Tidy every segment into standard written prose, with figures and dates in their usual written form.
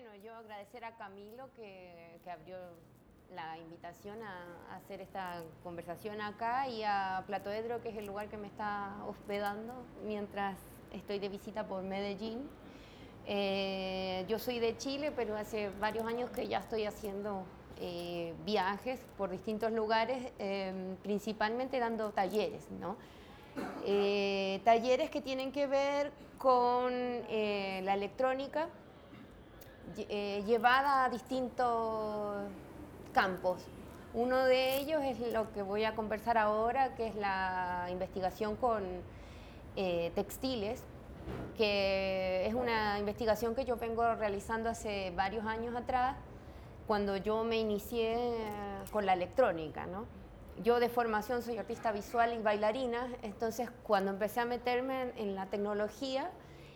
bueno, yo agradecer a Camilo que abrió la invitación a hacer esta conversación acá y a Platoedro, que es el lugar que me está hospedando mientras estoy de visita por Medellín. Yo soy de Chile, pero hace varios años que ya estoy haciendo viajes por distintos lugares, principalmente dando talleres, ¿no? Talleres que tienen que ver con la electrónica llevada a distintos campos. Uno de ellos es lo que voy a conversar ahora, que es la investigación con textiles, que es una investigación que yo vengo realizando hace varios años atrás, cuando yo me inicié con la electrónica, ¿no? Yo de formación soy artista visual y bailarina, entonces cuando empecé a meterme en la tecnología,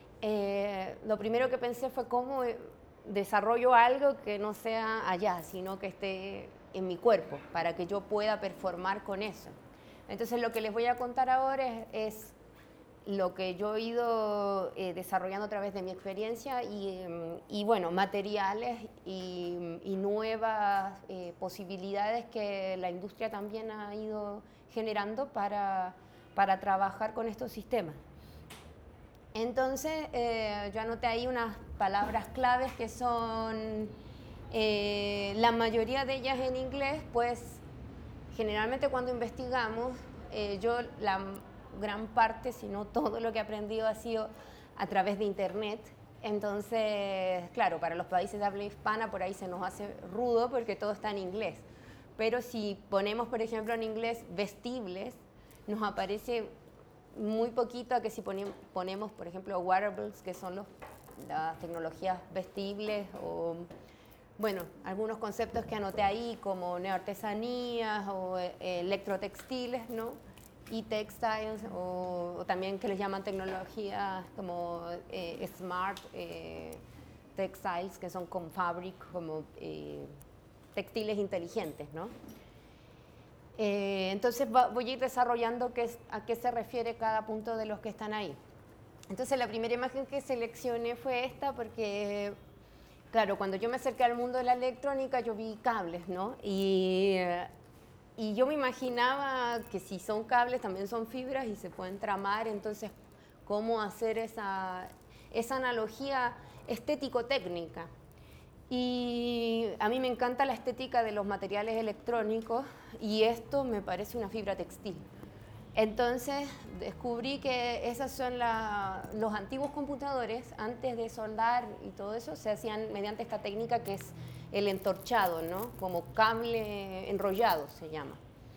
lo primero que pensé fue cómo desarrollo algo que no sea allá, sino que esté en mi cuerpo, para que yo pueda performar con eso. Entonces lo que les voy a contar ahora es lo que yo he ido desarrollando a través de mi experiencia y bueno, materiales y nuevas posibilidades que la industria también ha ido generando para trabajar con estos sistemas. Entonces, yo anoté ahí unas palabras claves que son, la mayoría de ellas en inglés, pues generalmente cuando investigamos, yo la gran parte, si no todo lo que he aprendido ha sido a través de internet. Entonces, claro, para los países de habla hispana por ahí se nos hace rudo porque todo está en inglés. Pero si ponemos, por ejemplo, en inglés vestibles, nos aparece muy poquito a que si ponemos, por ejemplo, wearables, que son las tecnologías vestibles, o bueno, algunos conceptos que anoté ahí como neoartesanías o electrotextiles, ¿no? Y textiles, o también que les llaman tecnologías como smart textiles, que son con fabric, como textiles inteligentes, ¿no? Entonces voy a ir desarrollando a qué se refiere cada punto de los que están ahí. Entonces la primera imagen que seleccioné fue esta porque, claro, cuando yo me acerqué al mundo de la electrónica yo vi cables, ¿no? Y yo me imaginaba que si son cables también son fibras y se pueden tramar, entonces cómo hacer esa analogía estético-técnica. Y a mí me encanta la estética de los materiales electrónicos y esto me parece una fibra textil. Entonces descubrí que esos son los antiguos computadores, antes de soldar y todo eso, se hacían mediante esta técnica que es el entorchado, ¿no? Como cable enrollado se llama.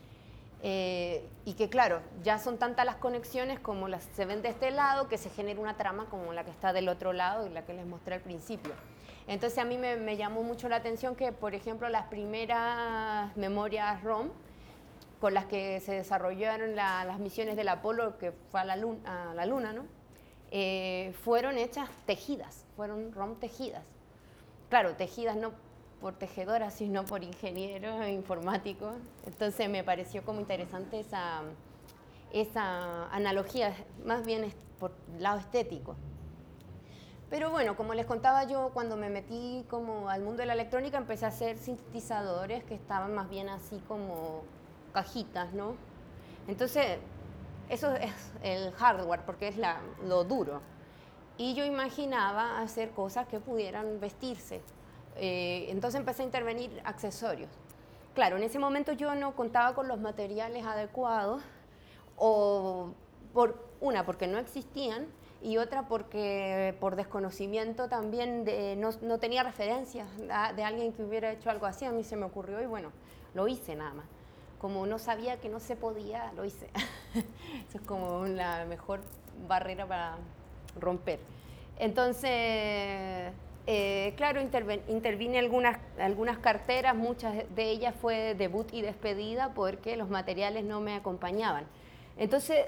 Y que claro, ya son tantas las conexiones como las se ven de este lado, que se genera una trama como la que está del otro lado y la que les mostré al principio. Entonces a mí me llamó mucho la atención que, por ejemplo, las primeras memorias ROM con las que se desarrollaron las misiones del Apolo, que fue a la luna, ¿no? Fueron hechas tejidas, fueron ROM tejidas. Claro, tejidas no por tejedoras, sino por ingenieros informáticos. Entonces me pareció como interesante esa analogía, más bien por el lado estético. Pero bueno, como les contaba yo, cuando me metí como al mundo de la electrónica, empecé a hacer sintetizadores que estaban más bien así como cajitas, ¿no? Entonces, eso es el hardware, porque es lo duro. Y yo imaginaba hacer cosas que pudieran vestirse. Entonces empecé a intervenir accesorios. Claro, en ese momento yo no contaba con los materiales adecuados, o porque no existían, y otra porque por desconocimiento también no tenía referencias de alguien que hubiera hecho algo así. A mí se me ocurrió y bueno, lo hice nada más. Como no sabía que no se podía, lo hice. Eso es como la mejor barrera para romper. Entonces, claro, intervine algunas carteras, muchas de ellas fue debut y despedida porque los materiales no me acompañaban. Entonces,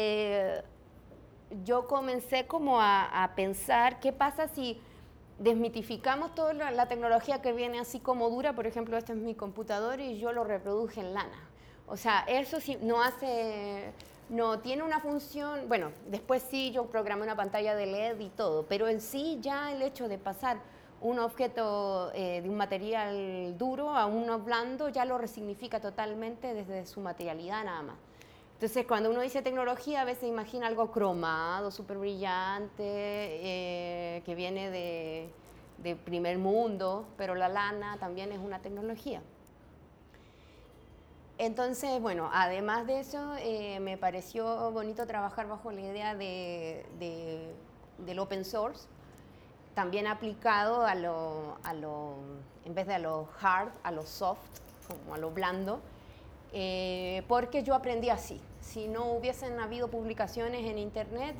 yo comencé como a pensar qué pasa si desmitificamos toda la tecnología que viene así como dura. Por ejemplo, este es mi computador y yo lo reproduje en lana. O sea, eso sí no tiene una función. Bueno, después sí yo programé una pantalla de LED y todo, pero en sí ya el hecho de pasar un objeto de un material duro a uno blando, ya lo resignifica totalmente desde su materialidad nada más. Entonces, cuando uno dice tecnología, a veces imagina algo cromado, súper brillante, que viene de primer mundo, pero la lana también es una tecnología. Entonces, bueno, además de eso, me pareció bonito trabajar bajo la idea del open source, también aplicado en vez de a lo hard, a lo soft, como a lo blando, porque yo aprendí así. Si no hubiesen habido publicaciones en internet,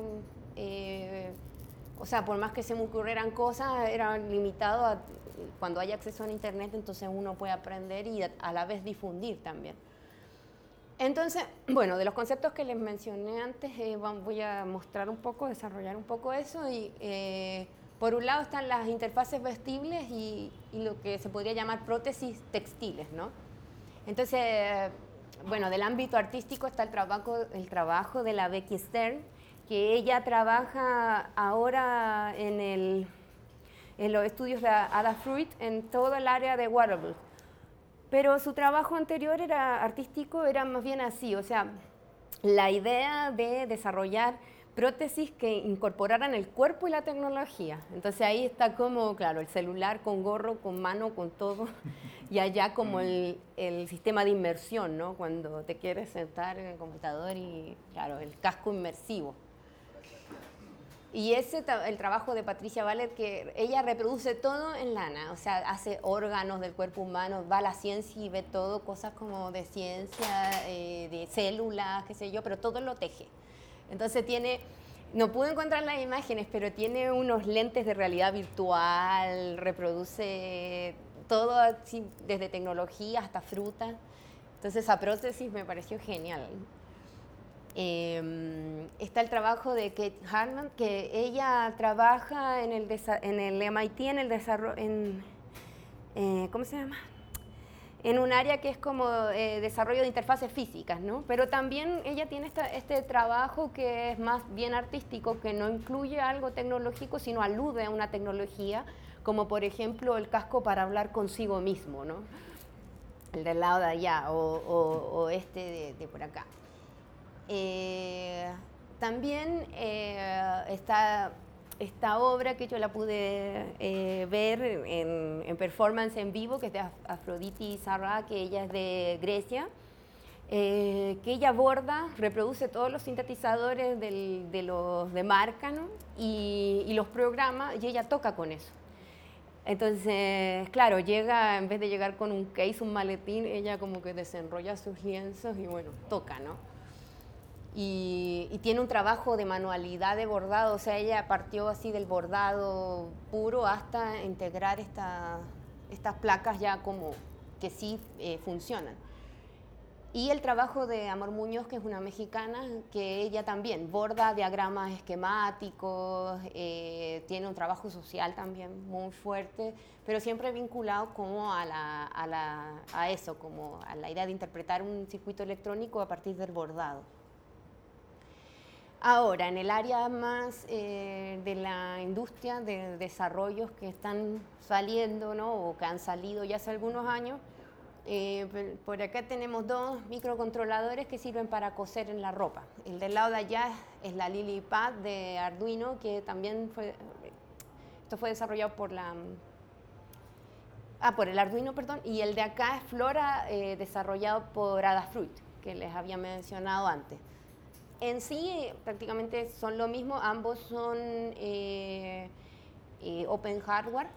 o sea, por más que se me ocurrieran cosas, era limitado a cuando hay acceso a internet, entonces uno puede aprender y a la vez difundir también. Entonces, bueno, de los conceptos que les mencioné antes, voy a mostrar un poco, desarrollar un poco eso. Y por un lado están las interfaces vestibles y lo que se podría llamar prótesis textiles, ¿no? Entonces, bueno, del ámbito artístico está el trabajo de la Becky Stern, que ella trabaja ahora en los estudios de Adafruit en todo el área de wearables. Pero su trabajo anterior artístico era más bien así, o sea, la idea de desarrollar prótesis que incorporaran el cuerpo y la tecnología. Entonces ahí está como, claro, el celular con gorro, con mano, con todo, y allá como el sistema de inmersión, ¿no? Cuando te quieres sentar en el computador y, claro, el casco inmersivo. Y el trabajo de Patricia Vallet, que ella reproduce todo en lana, o sea, hace órganos del cuerpo humano, va a la ciencia y ve todo, cosas como de ciencia, de células, qué sé yo, pero todo lo teje. Entonces no pude encontrar las imágenes, pero tiene unos lentes de realidad virtual, reproduce todo así, desde tecnología hasta fruta. Entonces esa prótesis me pareció genial. Está el trabajo de Kate Hartman, que ella trabaja en el MIT, en el desarrollo, ¿cómo se llama? En un área que es como desarrollo de interfaces físicas, ¿no? Pero también ella tiene este trabajo que es más bien artístico, que no incluye algo tecnológico, sino alude a una tecnología, como por ejemplo el casco para hablar consigo mismo, ¿no? El del lado de allá, o este de por acá. También está esta obra que yo la pude ver en performance en vivo, que es de Afroditi Sarra, que ella es de Grecia, que ella reproduce todos los sintetizadores de marca, ¿no? y los programa, y ella toca con eso. Entonces, claro, en vez de llegar con un case, un maletín, ella como que desenrolla sus lienzos y bueno, toca, ¿no? Y tiene un trabajo de manualidad de bordado, o sea, ella partió así del bordado puro hasta integrar estas placas ya como que sí funcionan. Y el trabajo de Amor Muñoz, que es una mexicana, que ella también borda diagramas esquemáticos, tiene un trabajo social también muy fuerte, pero siempre vinculado como a eso, como a la idea de interpretar un circuito electrónico a partir del bordado. Ahora, en el área más de la industria de desarrollos que están saliendo, ¿no? O que han salido ya hace algunos años, por acá tenemos dos microcontroladores que sirven para coser en la ropa. El del lado de allá es la LilyPad de Arduino, que también esto fue desarrollado por el Arduino, perdón, y el de acá es Flora, desarrollado por Adafruit, que les había mencionado antes. En sí, prácticamente son lo mismo, ambos son open hardware.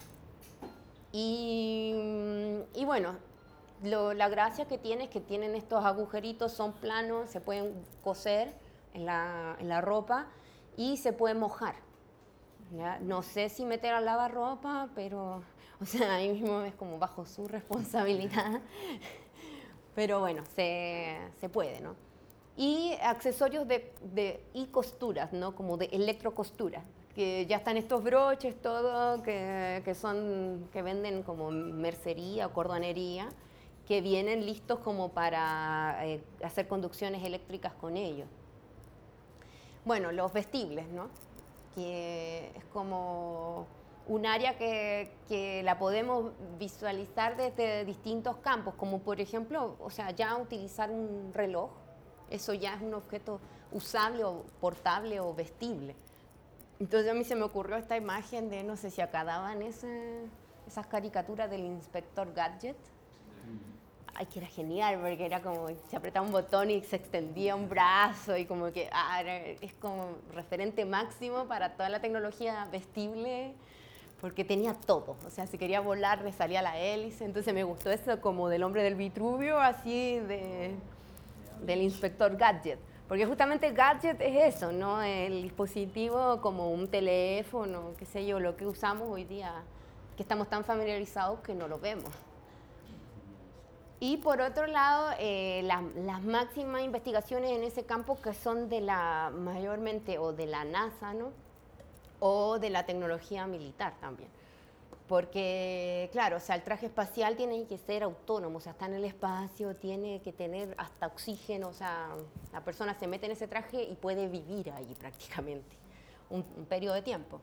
Y bueno, la gracia que tiene es que tienen estos agujeritos, son planos, se pueden coser en la ropa y se pueden mojar. ¿Ya? No sé si meter a lavarropa, pero, o sea, ahí mismo es como bajo su responsabilidad. Pero bueno, se puede, ¿no? Y accesorios y costuras, ¿no? Como de electrocostura, que ya están estos broches, todo, que venden como mercería o cordonería, que vienen listos como para hacer conducciones eléctricas con ellos. Bueno, los vestibles, ¿no? Que es como un área que la podemos visualizar desde distintos campos, como por ejemplo, o sea, ya utilizar un reloj, eso ya es un objeto usable o portable o vestible. Entonces a mí se me ocurrió esta imagen de, no sé si acá daban esas caricaturas del Inspector Gadget. Ay, que era genial, porque era como, se apretaba un botón y se extendía un brazo y como que es como referente máximo para toda la tecnología vestible, porque tenía todo. O sea, si quería volar le salía la hélice, entonces me gustó eso como del hombre del Vitruvio, así del Inspector Gadget. Porque justamente gadget es eso, ¿no? El dispositivo como un teléfono, qué sé yo, lo que usamos hoy día, que estamos tan familiarizados que no lo vemos. Y por otro lado, las máximas investigaciones en ese campo que son de la, mayormente, o de la NASA, ¿no? O de la tecnología militar también. Porque, claro, o sea, el traje espacial tiene que ser autónomo, o sea, está en el espacio, tiene que tener hasta oxígeno, o sea, la persona se mete en ese traje y puede vivir ahí prácticamente un periodo de tiempo.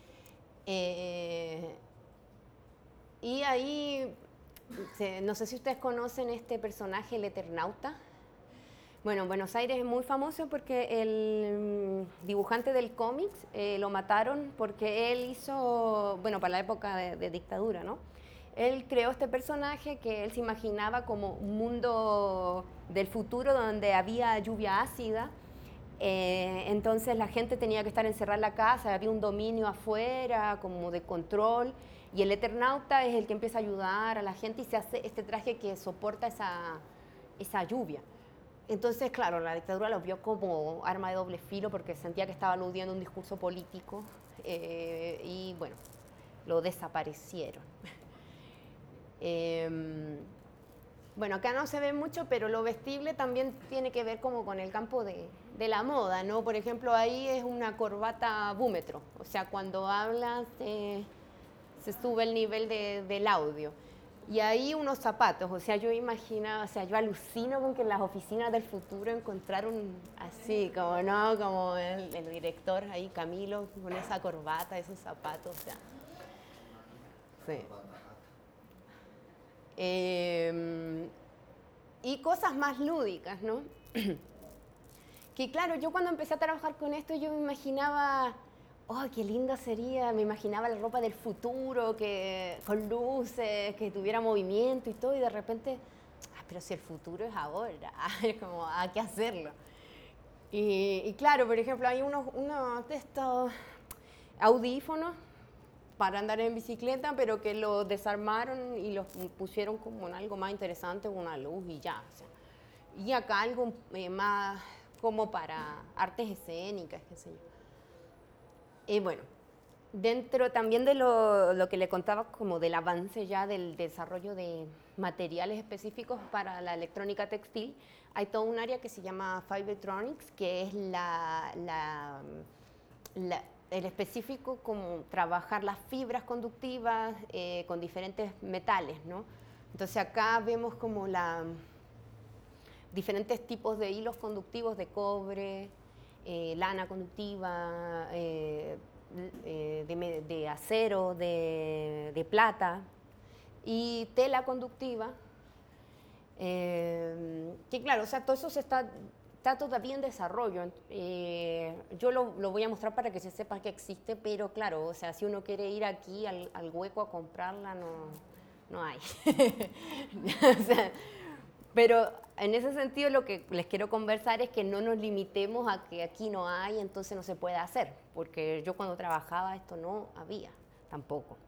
Y ahí, no sé si ustedes conocen este personaje, el Eternauta. Bueno, en Buenos Aires es muy famoso porque el dibujante del cómics lo mataron porque él hizo, bueno, para la época de dictadura, ¿no? Él creó este personaje que él se imaginaba como un mundo del futuro donde había lluvia ácida. Entonces la gente tenía que estar encerrada en la casa, había un dominio afuera como de control y el Eternauta es el que empieza a ayudar a la gente y se hace este traje que soporta esa lluvia. Entonces, claro, la dictadura lo vio como arma de doble filo porque sentía que estaba aludiendo a un discurso político y, bueno, lo desaparecieron. Bueno, acá no se ve mucho, pero lo vestible también tiene que ver como con el campo de la moda, ¿no? Por ejemplo, ahí es una corbata búmetro, o sea, cuando hablas se sube el nivel del audio. Y ahí unos zapatos, o sea, yo imagino, o sea, yo alucino con que en las oficinas del futuro encontraron así, como no, como el director ahí, Camilo, con esa corbata, esos zapatos, o sea. Sí. Y cosas más lúdicas, ¿no? Que claro, yo cuando empecé a trabajar con esto, yo me imaginaba, oh, qué linda sería, me imaginaba la ropa del futuro, que con luces, que tuviera movimiento y todo, y de repente, pero si el futuro es ahora, es como, hay que hacerlo. Y claro, por ejemplo, hay unos de estos audífonos para andar en bicicleta, pero que lo desarmaron y los pusieron como en algo más interesante, una luz y ya. O sea, y acá algo más como para artes escénicas, qué sé yo. Y bueno, dentro también de lo que le contaba como del avance ya del desarrollo de materiales específicos para la electrónica textil, hay todo un área que se llama Fibertronics, que es el específico como trabajar las fibras conductivas con diferentes metales, ¿no? Entonces acá vemos como diferentes tipos de hilos conductivos de cobre, lana conductiva, de acero, de plata y tela conductiva, que claro, o sea, todo eso está todavía en desarrollo. Yo lo voy a mostrar para que se sepa que existe, pero claro, o sea, si uno quiere ir aquí al hueco a comprarla, no hay. O sea, pero en ese sentido lo que les quiero conversar es que no nos limitemos a que aquí no hay, entonces no se puede hacer, porque yo cuando trabajaba esto no había tampoco.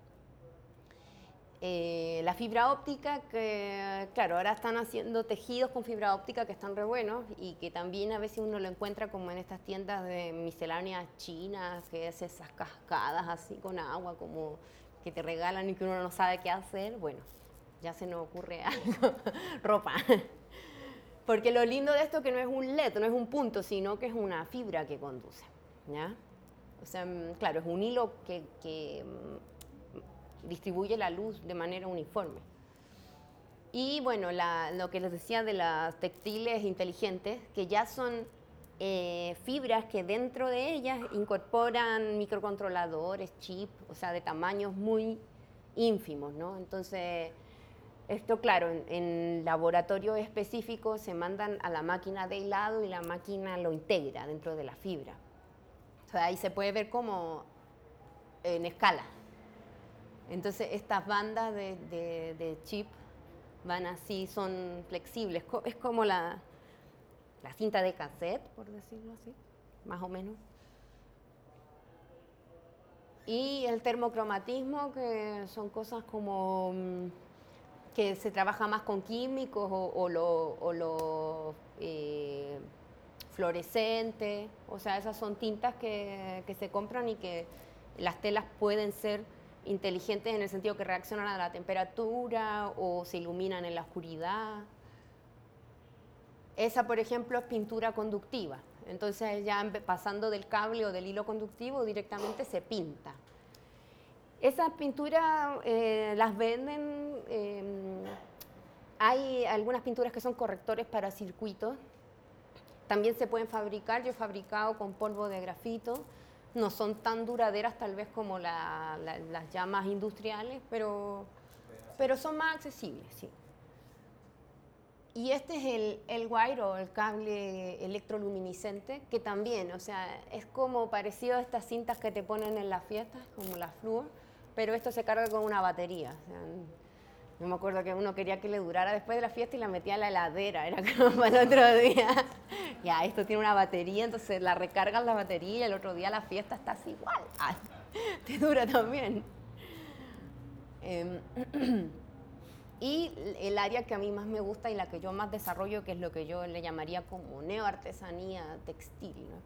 La fibra óptica, que claro, ahora están haciendo tejidos con fibra óptica que están re buenos y que también a veces uno lo encuentra como en estas tiendas de misceláneas chinas, que es esas cascadas así con agua como que te regalan y que uno no sabe qué hacer. Bueno, ya se nos ocurre algo, ropa. Porque lo lindo de esto es que no es un LED, no es un punto, sino que es una fibra que conduce, ¿ya? O sea, claro, es un hilo que distribuye la luz de manera uniforme. Y bueno, lo que les decía de las textiles inteligentes, que ya son fibras que dentro de ellas incorporan microcontroladores, chips, o sea, de tamaños muy ínfimos, ¿no? Entonces, esto, claro, en laboratorios específicos se mandan a la máquina de hilado y la máquina lo integra dentro de la fibra. O sea, ahí se puede ver como en escala. Entonces, estas bandas de chip van así, son flexibles. Es como la cinta de cassette, por decirlo así, más o menos. Y el termocromatismo, que son cosas como que se trabaja más con químicos o lo fluorescente. O sea, esas son tintas que se compran y que las telas pueden ser inteligentes en el sentido que reaccionan a la temperatura o se iluminan en la oscuridad. Esa, por ejemplo, es pintura conductiva. Entonces ya pasando del cable o del hilo conductivo directamente se pinta. Esas pinturas las venden, hay algunas pinturas que son correctores para circuitos. También se pueden fabricar, yo he fabricado con polvo de grafito. No son tan duraderas tal vez como las llamas industriales, pero son más accesibles, sí. Y este es el wire o el cable electroluminiscente, que también, o sea, es como parecido a estas cintas que te ponen en las fiestas, como la Fluor, pero esto se carga con una batería. O sea, yo me acuerdo que uno quería que le durara después de la fiesta y la metía en la heladera, era como para el otro día. Ya, esto tiene una batería, entonces la recargan la batería y el otro día la fiesta estás igual. Ah, te dura también. Y el área que a mí más me gusta y la que yo más desarrollo, que es lo que yo le llamaría como neoartesanía textil, ¿no?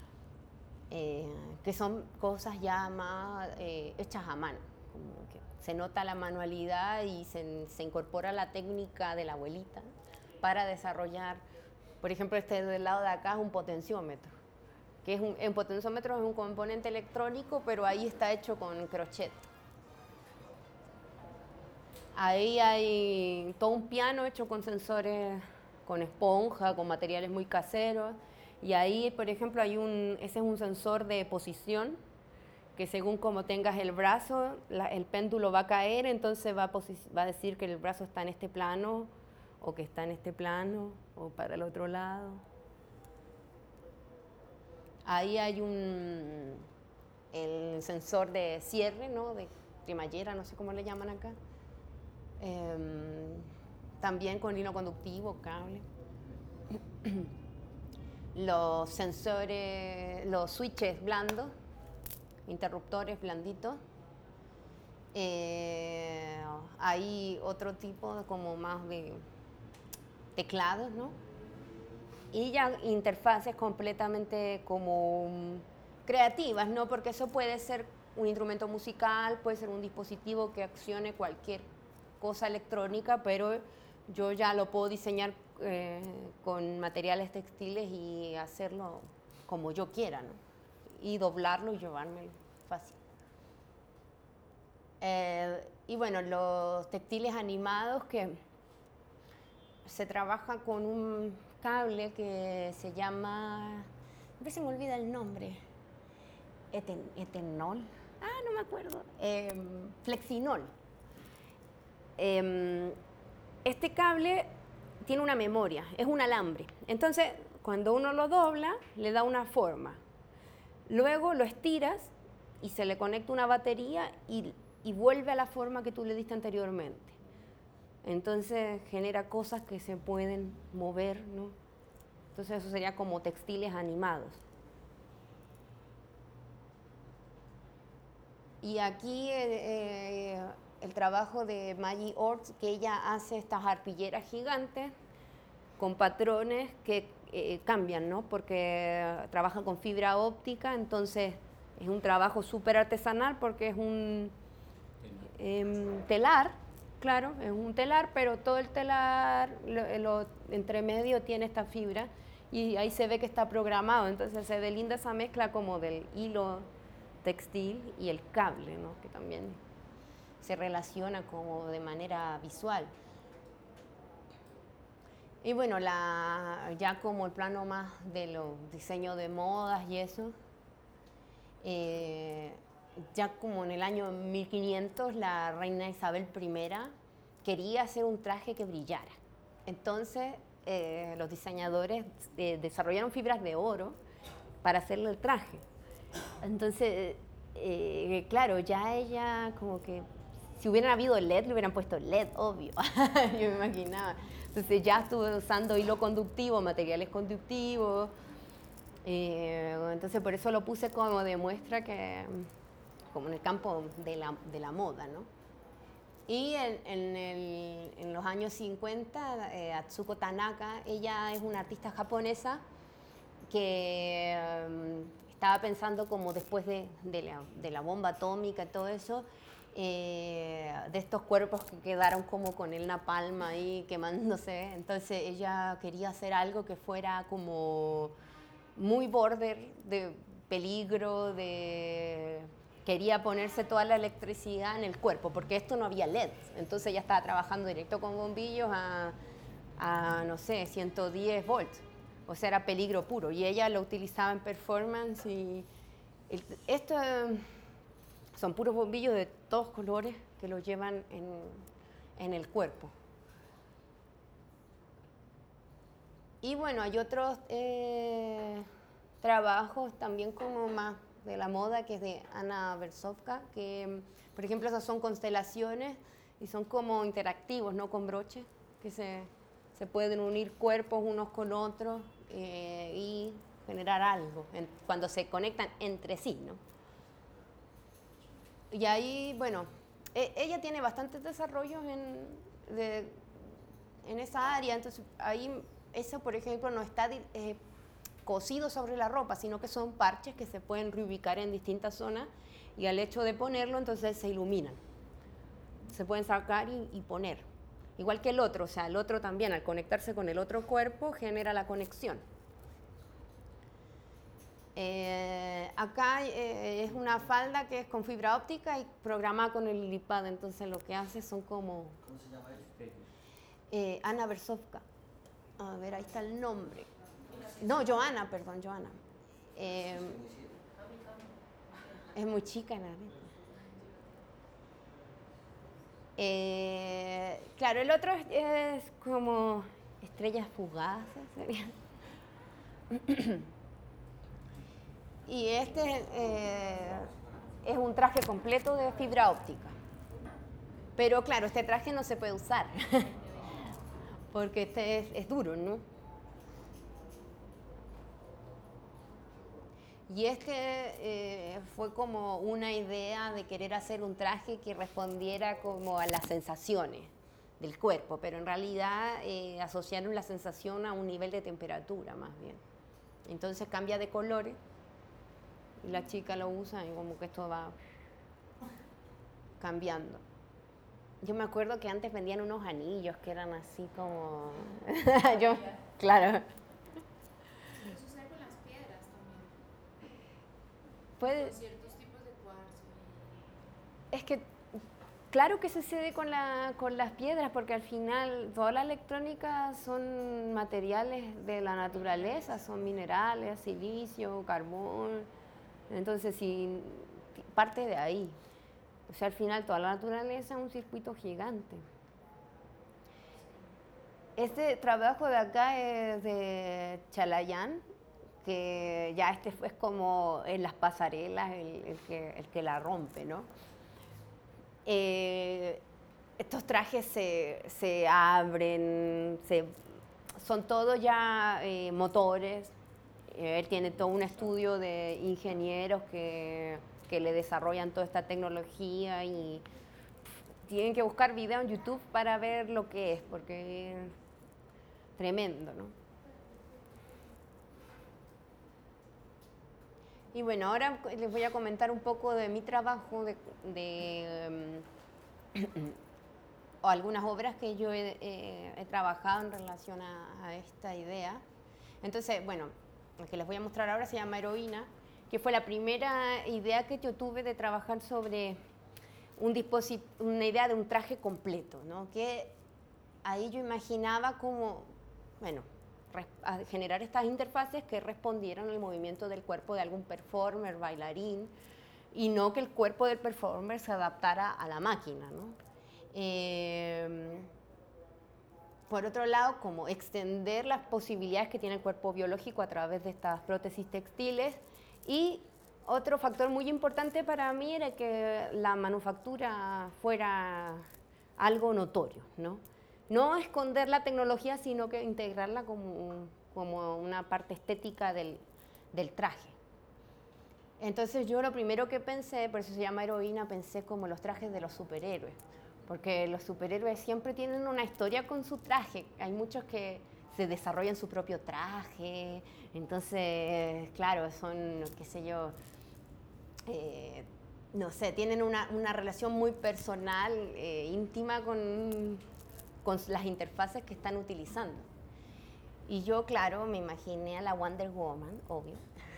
Que son cosas ya más hechas a mano, como que se nota la manualidad y se incorpora la técnica de la abuelita para desarrollar, por ejemplo, este del lado de acá es un potenciómetro, que un potenciómetro es un componente electrónico, pero ahí está hecho con crochet. Ahí hay todo un piano hecho con sensores, con esponja, con materiales muy caseros. Y ahí, por ejemplo, ese es un sensor de posición, que según como tengas el brazo, el péndulo va a caer, entonces va a decir que el brazo está en este plano, o que está en este plano, o para el otro lado. Ahí hay el sensor de cierre, ¿no? De cremallera, no sé cómo le llaman acá. También con hilo conductivo, cable. Los sensores, los switches blandos, interruptores blanditos. Hay otro tipo como más de teclados, ¿no? Y ya interfaces completamente como creativas, ¿no? Porque eso puede ser un instrumento musical, puede ser un dispositivo que accione cualquier cosa electrónica, pero yo ya lo puedo diseñar con materiales textiles y hacerlo como yo quiera, ¿no? Y doblarlo y llevármelo fácil. Y bueno, los textiles animados, que se trabaja con un cable que se llama, a ver si me olvida el nombre, etenol, no me acuerdo, flexinol. Este cable tiene una memoria, es un alambre. Entonces, cuando uno lo dobla, le da una forma. Luego lo estiras y se le conecta una batería y vuelve a la forma que tú le diste anteriormente. Entonces genera cosas que se pueden mover, ¿no? Entonces eso sería como textiles animados. Y aquí el trabajo de Maggie Orts, que ella hace estas arpilleras gigantes con patrones que cambian, ¿no? Porque trabaja con fibra óptica, entonces es un trabajo súper artesanal porque es un telar, claro, es un telar, pero todo el telar, entre medio tiene esta fibra y ahí se ve que está programado, entonces se ve linda esa mezcla como del hilo textil y el cable, ¿no? Que también se relaciona como de manera visual. Y bueno, ya como el plano más de los diseños de modas y eso, ya como en el año 1500 la reina Isabel I quería hacer un traje que brillara. Entonces los diseñadores desarrollaron fibras de oro para hacerle el traje. Entonces, claro, ya ella como que si hubieran habido LED, le hubieran puesto LED, obvio. Yo me imaginaba. Entonces ya estuve usando hilo conductivo, materiales conductivos. Entonces por eso lo puse como de muestra que, como en el campo de la moda, ¿no? Y en los años 50, Atsuko Tanaka, ella es una artista japonesa que estaba pensando como después de la bomba atómica y todo eso, de estos cuerpos que quedaron como con el napalm ahí quemándose. Entonces ella quería hacer algo que fuera como muy border, de peligro, quería ponerse toda la electricidad en el cuerpo, porque esto no había LED. Entonces ella estaba trabajando directo con bombillos no sé, 110 volts. O sea, era peligro puro. Y ella lo utilizaba en performance. Y esto son puros bombillos de todos colores que lo llevan en el cuerpo. Y bueno, hay otros trabajos también como más de la moda, que es de Anna Versovka, que por ejemplo esas son constelaciones y son como interactivos, ¿no? Con broches, que se pueden unir cuerpos unos con otros y generar algo cuando se conectan entre sí, ¿no? Y ahí, bueno, ella tiene bastantes desarrollos en esa área, entonces ahí eso, por ejemplo, no está cosido sobre la ropa, sino que son parches que se pueden reubicar en distintas zonas y al hecho de ponerlo, entonces se iluminan. Se pueden sacar y poner. Igual que el otro, o sea, el otro también, al conectarse con el otro cuerpo, genera la conexión. Acá es una falda que es con fibra óptica y programada con el iPad, entonces lo que hace son como... ¿Cómo se llama él? Anna Versovka. A ver, ahí está el nombre. No, Joana, perdón, Joana. Es muy chica, la neta. Claro, el otro es como estrellas fugaces, sería. Y este es un traje completo de fibra óptica. Pero claro, este traje no se puede usar, porque este es duro, ¿no? Y este fue como una idea de querer hacer un traje que respondiera como a las sensaciones del cuerpo, pero en realidad asociaron la sensación a un nivel de temperatura más bien. Entonces cambia de colores y la chica lo usa y como que esto va cambiando. Yo me acuerdo que antes vendían unos anillos que eran así como... Claro. Puede, ciertos tipos de cuarzo. es que claro que sucede con las piedras, porque al final toda la electrónica son materiales de la naturaleza, son minerales, silicio, carbón. Entonces, si parte de ahí. O sea, al final toda la naturaleza es un circuito gigante. Este trabajo de acá es de Chalayan, que ya este es como en las pasarelas el que la rompe, ¿no? Estos trajes se abren, son todos ya motores. Él tiene todo un estudio de ingenieros que le desarrollan toda esta tecnología y tienen que buscar video en YouTube para ver lo que es, porque es tremendo, ¿no? Y bueno, ahora les voy a comentar un poco de mi trabajo, o algunas obras que yo he trabajado en relación a esta idea. Entonces, bueno, lo que les voy a mostrar ahora se llama Heroína, que fue la primera idea que yo tuve de trabajar sobre una idea de un traje completo, ¿no? Que ahí yo imaginaba como bueno, a generar estas interfaces que respondieran al movimiento del cuerpo de algún performer, bailarín, y no que el cuerpo del performer se adaptara a la máquina, ¿no? Por otro lado, como extender las posibilidades que tiene el cuerpo biológico a través de estas prótesis textiles. Y otro factor muy importante para mí era que la manufactura fuera algo notorio, ¿no? No esconder la tecnología, sino que integrarla como una parte estética del traje. Entonces yo lo primero que pensé, por eso se llama heroína, pensé como los trajes de los superhéroes, porque los superhéroes siempre tienen una historia con su traje. Hay muchos que se desarrollan su propio traje, entonces, claro, son, qué sé yo, no sé, tienen una relación muy personal, íntima con las interfaces que están utilizando. Y yo, claro, me imaginé a la Wonder Woman, obvio,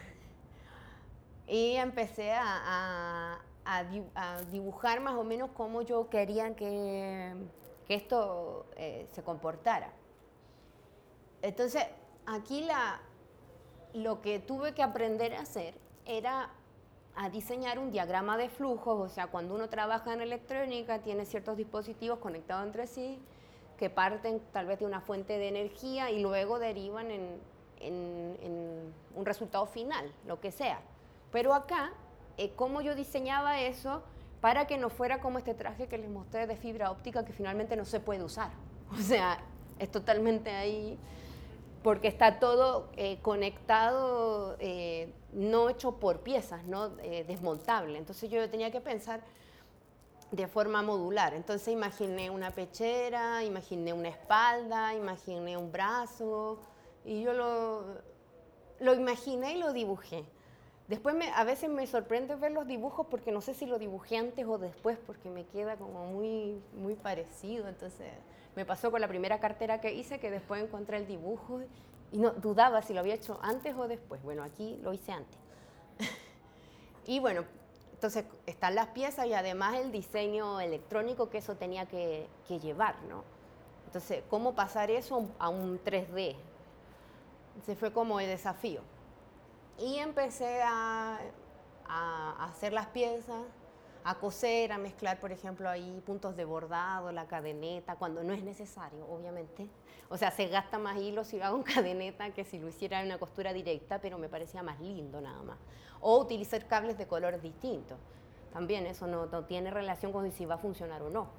y empecé a dibujar más o menos cómo yo quería que esto se comportara. Entonces, aquí lo que tuve que aprender a hacer era a diseñar un diagrama de flujos, o sea, cuando uno trabaja en electrónica tiene ciertos dispositivos conectados entre sí que parten tal vez de una fuente de energía y luego derivan en un resultado final, lo que sea. Pero acá, cómo yo diseñaba eso para que no fuera como este traje que les mostré de fibra óptica que finalmente no se puede usar. O sea, es totalmente ahí, porque está todo conectado, no hecho por piezas, no desmontable. Entonces yo tenía que pensar de forma modular. Entonces imaginé una pechera, imaginé una espalda, imaginé un brazo, y yo lo imaginé y lo dibujé. Después a veces me sorprende ver los dibujos porque no sé si lo dibujé antes o después porque me queda como muy, muy parecido. Entonces me pasó con la primera cartera que hice que después encontré el dibujo y no dudaba si lo había hecho antes o después. Bueno, aquí lo hice antes. Y bueno, entonces están las piezas y además el diseño electrónico que eso tenía que llevar, ¿no? Entonces, ¿cómo pasar eso a un 3D? Ese fue como el desafío. Y empecé a hacer las piezas, a coser, a mezclar, por ejemplo, ahí puntos de bordado, la cadeneta, cuando no es necesario, obviamente. O sea, se gasta más hilo si lo hago en cadeneta que si lo hiciera en una costura directa, pero me parecía más lindo nada más. O utilizar cables de colores distintos. También eso no tiene relación con si va a funcionar o no.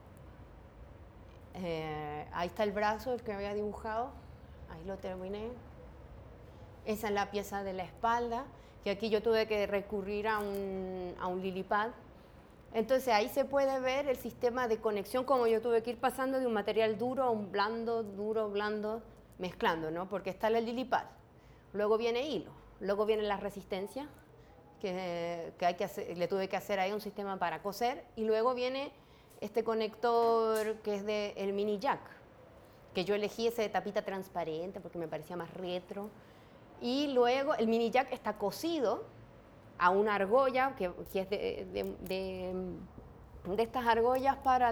Ahí está el brazo, el que había dibujado. Ahí lo terminé. Esa es la pieza de la espalda, que aquí yo tuve que recurrir a un lily pad. Entonces ahí se puede ver el sistema de conexión, como yo tuve que ir pasando de un material duro a un blando, duro, blando, mezclando, ¿no? Porque está el lily pad, luego viene hilo, luego viene la resistencia, que hay que hacer, le tuve que hacer ahí un sistema para coser, y luego viene este conector que es del mini jack, que yo elegí ese de tapita transparente porque me parecía más retro. Y luego el mini jack está cosido a una argolla, que es de estas argollas para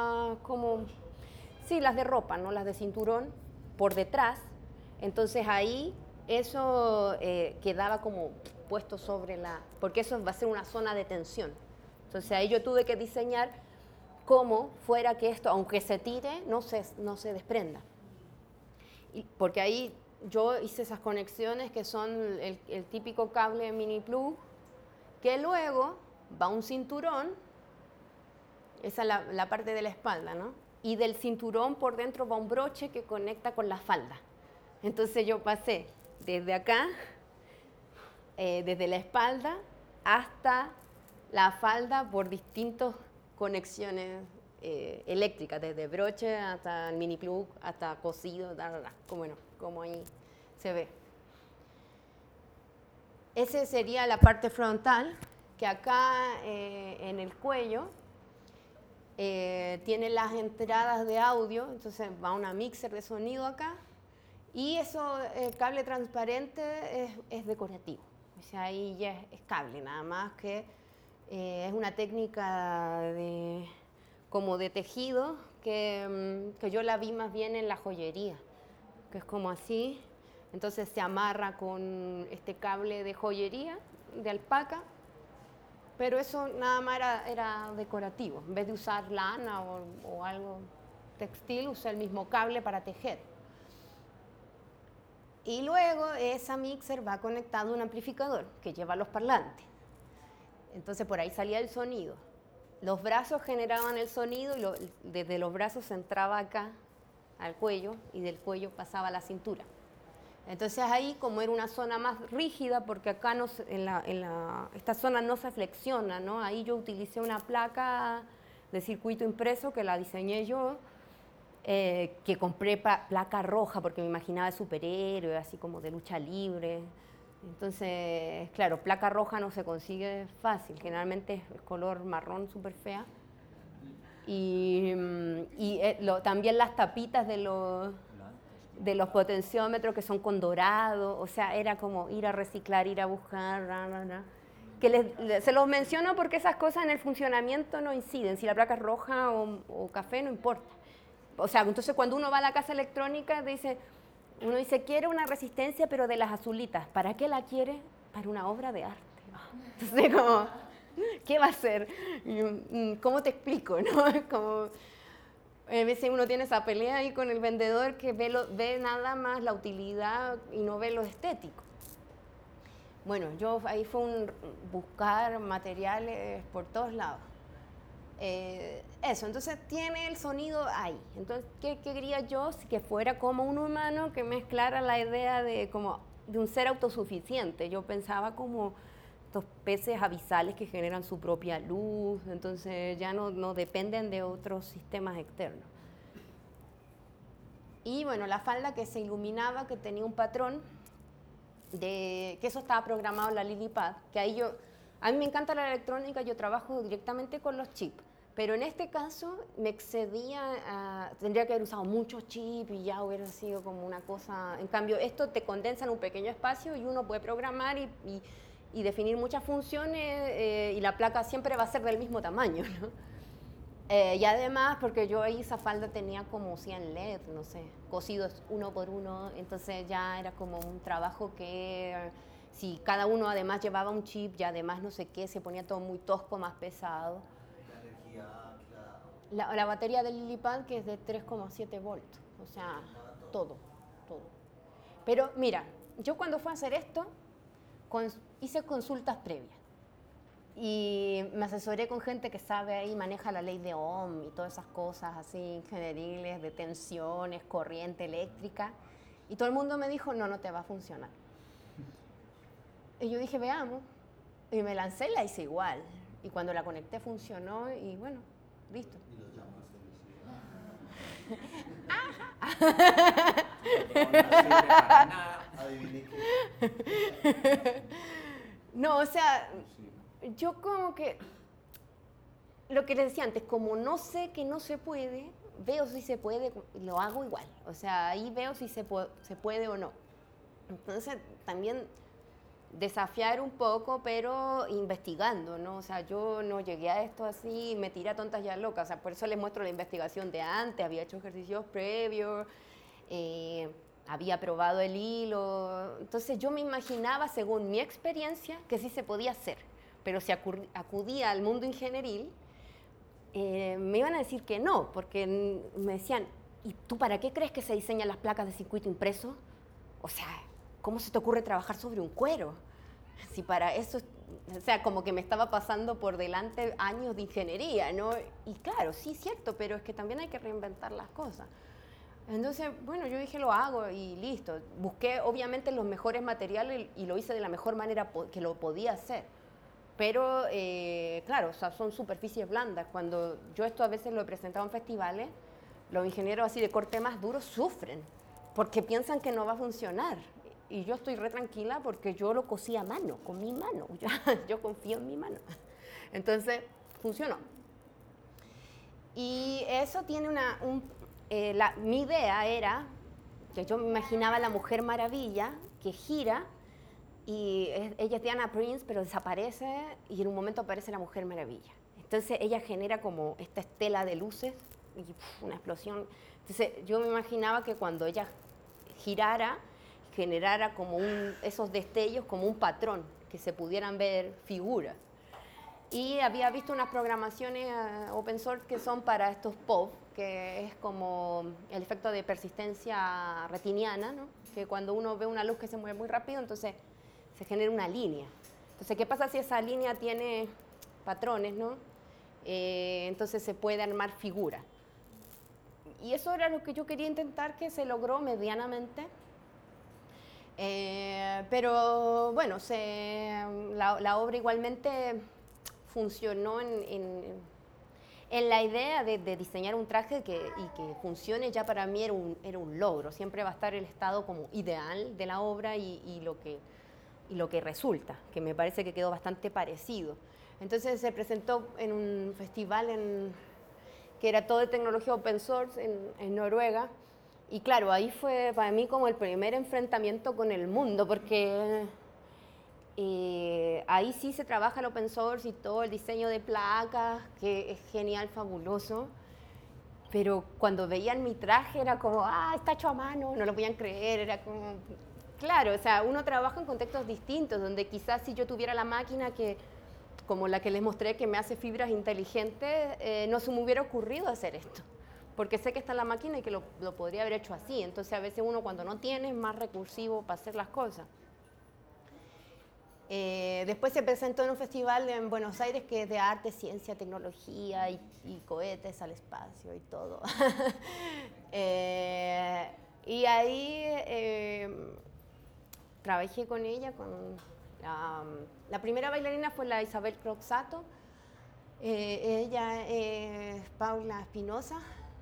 las de ropa, ¿no? Las de cinturón, por detrás. Entonces ahí eso quedaba como puesto sobre porque eso va a ser una zona de tensión. Entonces ahí yo tuve que diseñar cómo fuera que esto, aunque se tire, no se desprenda. Porque ahí yo hice esas conexiones que son el típico cable mini plug, que luego va un cinturón, esa es la parte de la espalda, ¿no? Y del cinturón por dentro va un broche que conecta con la falda. Entonces yo pasé desde acá, desde la espalda hasta la falda por distintas conexiones eléctricas, desde broche hasta el mini plug, hasta cosido, como ahí se ve. Esa sería la parte frontal, que acá en el cuello tiene las entradas de audio, entonces va una mixer de sonido acá, y eso, el cable transparente es decorativo, o sea, ahí ya es cable, nada más que es una técnica como de tejido que yo la vi más bien en la joyería. que es como así. Entonces se amarra con este cable de joyería, de alpaca, pero eso nada más era decorativo. En vez de usar lana o algo textil, usé el mismo cable para tejer. Y luego esa mixer va conectada a un amplificador que lleva los parlantes. Entonces por ahí salía el sonido. Los brazos generaban el sonido y desde los brazos se entraba acá al cuello y del cuello pasaba a la cintura. Entonces ahí, como era una zona más rígida, porque acá no, esta zona no se flexiona, ¿no? Ahí yo utilicé una placa de circuito impreso que la diseñé yo, que compré placa roja porque me imaginaba de superhéroe, así como de lucha libre. Entonces, claro, placa roja no se consigue fácil, generalmente es el color marrón súper fea. Y también las tapitas de los potenciómetros que son con dorado, o sea, era como ir a reciclar, ir a buscar, que se los menciono porque esas cosas en el funcionamiento no inciden, si la placa es roja o café no importa. O sea, entonces cuando uno va a la casa electrónica uno dice, quiere una resistencia pero de las azulitas, ¿para qué la quiere? Para una obra de arte. Entonces como, ¿qué va a hacer? ¿Cómo te explico? ¿No? Como, a veces uno tiene esa pelea ahí con el vendedor que ve nada más la utilidad y no ve lo estético. Bueno, ahí fue buscar materiales por todos lados. Eso, entonces tiene el sonido ahí. Entonces, ¿qué quería yo? Que fuera como un humano que mezclara la idea de un ser autosuficiente. Yo pensaba como estos peces abisales que generan su propia luz, entonces ya no dependen de otros sistemas externos. Y bueno, la falda que se iluminaba, que tenía un patrón, que eso estaba programado en la LilyPad, que a mí me encanta la electrónica, yo trabajo directamente con los chips, pero en este caso me excedía, tendría que haber usado muchos chips y ya hubiera sido como una cosa. En cambio, esto te condensa en un pequeño espacio y uno puede programar y definir muchas funciones y la placa siempre va a ser del mismo tamaño, ¿no? Y además, porque yo ahí esa falda tenía como 100 LED, no sé, cosidos uno por uno, entonces ya era como un trabajo que si cada uno además llevaba un chip y además no sé qué, se ponía todo muy tosco, más pesado. La batería del LilyPad que es de 3,7 volts, o sea, todo. Pero mira, yo cuando fui a hacer esto, hice consultas previas y me asesoré con gente que sabe ahí, maneja la ley de Ohm y todas esas cosas así ingenieriles de tensiones, corriente eléctrica, y todo el mundo me dijo, no te va a funcionar. Y yo dije, veamos, y me lancé y la hice igual, y cuando la conecté funcionó y bueno, listo. No, o sea, yo como que, lo que les decía antes, como no sé que no se puede, veo si se puede y lo hago igual. O sea, ahí veo si se puede o no. Entonces, también desafiar un poco, pero investigando, ¿no? O sea, yo no llegué a esto así, me tiré a tontas ya locas. O sea, por eso les muestro la investigación de antes, había hecho ejercicios previos, había probado el hilo. Entonces, yo me imaginaba, según mi experiencia, que sí se podía hacer. Pero si acudía al mundo ingenieril, me iban a decir que no, porque me decían, ¿y tú para qué crees que se diseñan las placas de circuito impreso? O sea, ¿cómo se te ocurre trabajar sobre un cuero? Si para eso, o sea, como que me estaba pasando por delante años de ingeniería, ¿no? Y claro, sí, cierto, pero es que también hay que reinventar las cosas. Entonces, bueno, yo dije, lo hago y listo. Busqué, obviamente, los mejores materiales y lo hice de la mejor manera que lo podía hacer. Pero, claro, o sea, son superficies blandas. Cuando yo esto a veces lo he presentado en festivales, los ingenieros así de corte más duro sufren porque piensan que no va a funcionar. Y yo estoy re tranquila porque yo lo cosí a mano, con mi mano. Yo confío en mi mano. Entonces, funcionó. Y eso tiene mi idea era que yo me imaginaba la Mujer Maravilla que gira y ella es Diana Prince, pero desaparece y en un momento aparece la Mujer Maravilla. Entonces ella genera como esta estela de luces y una explosión. Entonces yo me imaginaba que cuando ella girara, generara como esos destellos como un patrón, que se pudieran ver figuras. Y había visto unas programaciones open source que son para estos POV, que es como el efecto de persistencia retiniana, ¿no? Que cuando uno ve una luz que se mueve muy rápido, entonces se genera una línea. Entonces, ¿qué pasa si esa línea tiene patrones, ¿no? Entonces se puede armar figuras. Y eso era lo que yo quería intentar, que se logró medianamente. Pero bueno, la obra igualmente funcionó en la idea de diseñar un traje y que funcione. Ya para mí era un logro. Siempre va a estar el estado como ideal de la obra y lo que resulta, que me parece que quedó bastante parecido. Entonces se presentó en un festival que era todo de tecnología open source en Noruega. Y claro, ahí fue para mí como el primer enfrentamiento con el mundo, porque ahí sí se trabaja el open source y todo el diseño de placas, que es genial, fabuloso. Pero cuando veían mi traje era como, está hecho a mano, no lo podían creer, era como... Claro, o sea, uno trabaja en contextos distintos, donde quizás si yo tuviera la máquina como la que les mostré, que me hace fibras inteligentes, no se me hubiera ocurrido hacer esto. Porque sé que está en la máquina y que lo podría haber hecho así. Entonces, a veces uno cuando no tiene es más recursivo para hacer las cosas. Después se presentó en un festival en Buenos Aires que es de arte, ciencia, tecnología y cohetes al espacio y todo. Y ahí trabajé con ella, la primera bailarina fue la Isabel Croxato. Ella es Paula Espinosa.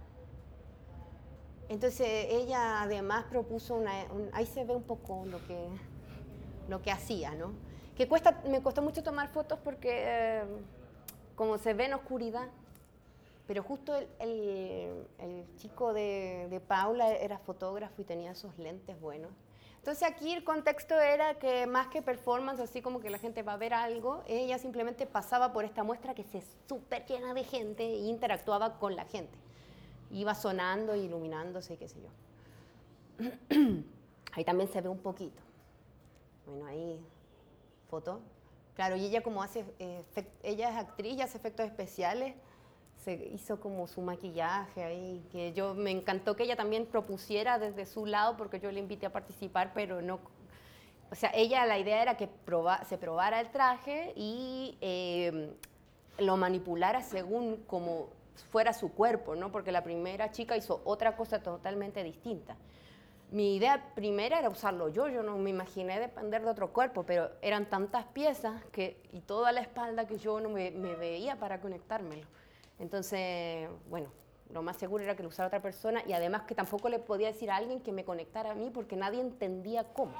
Entonces ella además propuso ahí se ve un poco lo que hacía, ¿no? Que me costó mucho tomar fotos porque como se ve en oscuridad, pero justo el chico de Paula era fotógrafo y tenía esos lentes buenos. Entonces aquí el contexto era que más que performance, así como que la gente va a ver algo, ella simplemente pasaba por esta muestra que se súper llena de gente e interactuaba con la gente. Iba sonando, iluminándose, qué sé yo. Ahí también se ve un poquito. Bueno, ahí, foto. Claro, y ella como ella es actriz y hace efectos especiales, se hizo como su maquillaje ahí, que me encantó que ella también propusiera desde su lado, porque yo le invité a participar, pero no, o sea, la idea era que se probara el traje y lo manipulara según como fuera su cuerpo, ¿no? Porque la primera chica hizo otra cosa totalmente distinta. Mi idea primera era usarlo yo no me imaginé depender de otro cuerpo, pero eran tantas piezas y toda la espalda que yo no me veía para conectármelo. Entonces, bueno, lo más seguro era que lo usara otra persona y además que tampoco le podía decir a alguien que me conectara a mí porque nadie entendía cómo.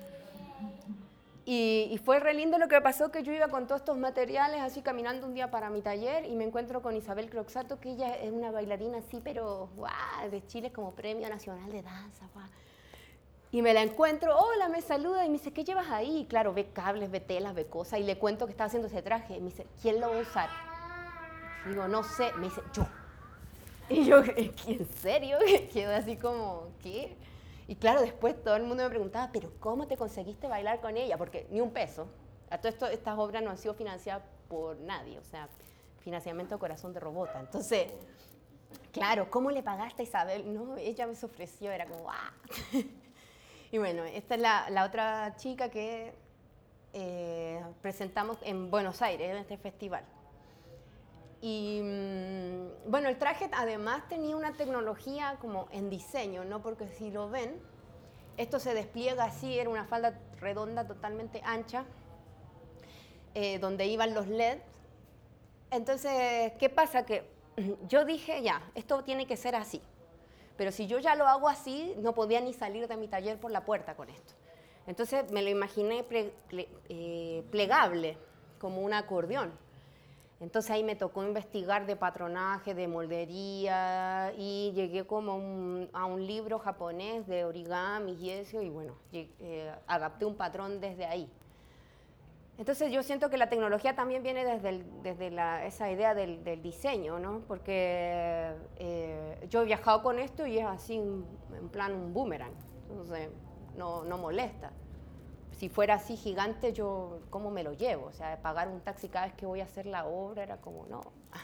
Y fue re lindo lo que pasó, que yo iba con todos estos materiales así caminando un día para mi taller y me encuentro con Isabel Croxato, que ella es una bailarina así, pero ¡guau!, de Chile, como Premio Nacional de Danza, ¡guau! Y me la encuentro, hola, me saluda y me dice, ¿qué llevas ahí? Y claro, ve cables, ve telas, ve cosas y le cuento que estaba haciendo ese traje y me dice, ¿quién lo va a usar? Y digo, no sé, me dice, yo. Y yo, ¿en serio? Quedé así como, ¿qué? Y claro, después todo el mundo me preguntaba, ¿pero cómo te conseguiste bailar con ella? Porque ni un peso. A todo esto, estas obras no han sido financiadas por nadie, o sea, financiamiento corazón de robota. Entonces, claro, ¿cómo le pagaste a Isabel? No, ella me se ofreció, era como, ¡ah! Y bueno, esta es la otra chica que presentamos en Buenos Aires, en este festival. Y bueno, el traje además tenía una tecnología como en diseño, ¿no? Porque si lo ven, esto se despliega así, era una falda redonda totalmente ancha, donde iban los LEDs. Entonces, ¿qué pasa? Que yo dije, ya, esto tiene que ser así. Pero si yo ya lo hago así, no podía ni salir de mi taller por la puerta con esto. Entonces me lo imaginé plegable, como un acordeón. Entonces ahí me tocó investigar de patronaje, de moldería y llegué como a un libro japonés de origami y eso y bueno, adapté un patrón desde ahí. Entonces yo siento que la tecnología también viene desde esa idea del diseño, ¿no? Porque yo he viajado con esto y es así en plan un boomerang. entonces no molesta. Si fuera así gigante, yo, ¿cómo me lo llevo? O sea, pagar un taxi cada vez que voy a hacer la obra era como, no.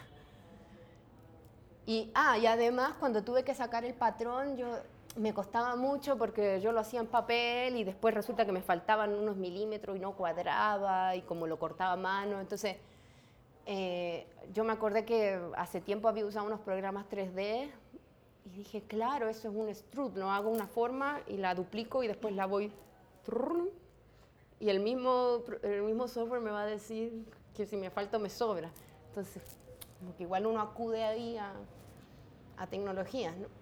Y además, cuando tuve que sacar el patrón, me costaba mucho porque yo lo hacía en papel y después resulta que me faltaban unos milímetros y no cuadraba, y como lo cortaba a mano. Entonces, yo me acordé que hace tiempo había usado unos programas 3D y dije, claro, eso es un strut, no hago una forma y la duplico y después la voy... Y el mismo software me va a decir que si me falta me sobra. Entonces, como que igual uno acude ahí a tecnologías, ¿no?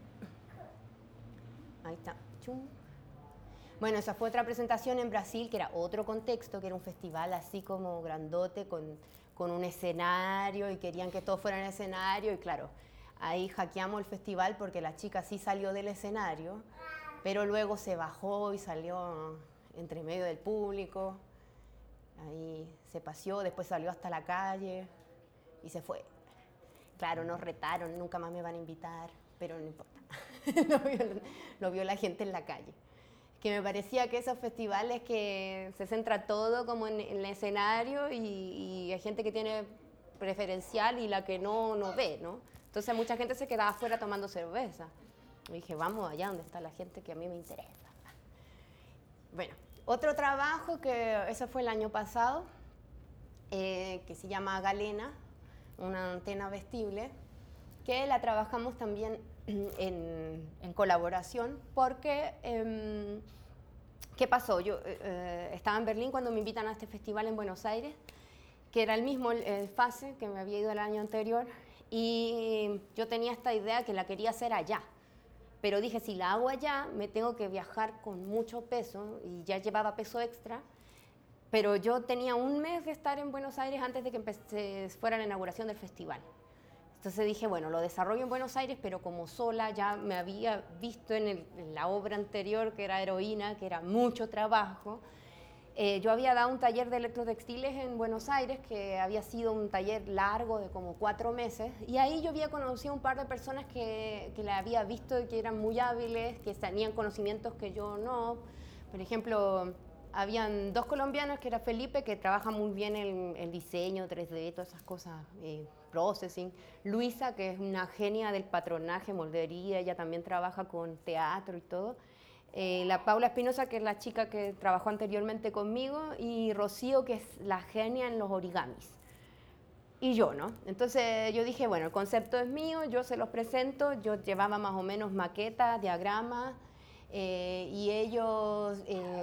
Ahí está. Chum. Bueno, esa fue otra presentación en Brasil, que era otro contexto, que era un festival así como grandote, con un escenario, y querían que todos fueran escenario, y claro, ahí hackeamos el festival porque la chica sí salió del escenario, pero luego se bajó y salió entre medio del público, ahí se paseó, después salió hasta la calle y se fue. Claro, nos retaron, nunca más me van a invitar, pero no importa. Lo vio la gente en la calle. Que me parecía que esos festivales que se centra todo como en el escenario y hay gente que tiene preferencial y la que no ve, ¿no? Entonces mucha gente se quedaba afuera tomando cerveza. Y dije, vamos allá donde está la gente que a mí me interesa. Bueno, otro trabajo que eso fue el año pasado, que se llama Galena, una antena vestible, que la trabajamos también en colaboración porque, ¿qué pasó? Yo estaba en Berlín cuando me invitan a este festival en Buenos Aires, que era el mismo el FASE que me había ido el año anterior, y yo tenía esta idea que la quería hacer allá. Pero dije, si la hago allá, me tengo que viajar con mucho peso, y ya llevaba peso extra. Pero yo tenía un mes de estar en Buenos Aires antes de que fuera la inauguración del festival. Entonces dije, bueno, lo desarrollo en Buenos Aires, pero como sola ya me había visto en la obra anterior, que era Heroína, que era mucho trabajo. Yo había dado un taller de electrotextiles en Buenos Aires, que había sido un taller largo de como 4 meses, y ahí yo había conocido un par de personas que la había visto y que eran muy hábiles, que tenían conocimientos que yo no. Por ejemplo, habían 2 colombianos, que era Felipe, que trabaja muy bien el diseño 3D, todas esas cosas, processing. Luisa, que es una genia del patronaje, moldería, ella también trabaja con teatro y todo. La Paula Espinosa, que es la chica que trabajó anteriormente conmigo, y Rocío, que es la genia en los origamis. Y yo, ¿no? Entonces yo dije, bueno, el concepto es mío, yo se los presento, yo llevaba más o menos maquetas, diagramas, y ellos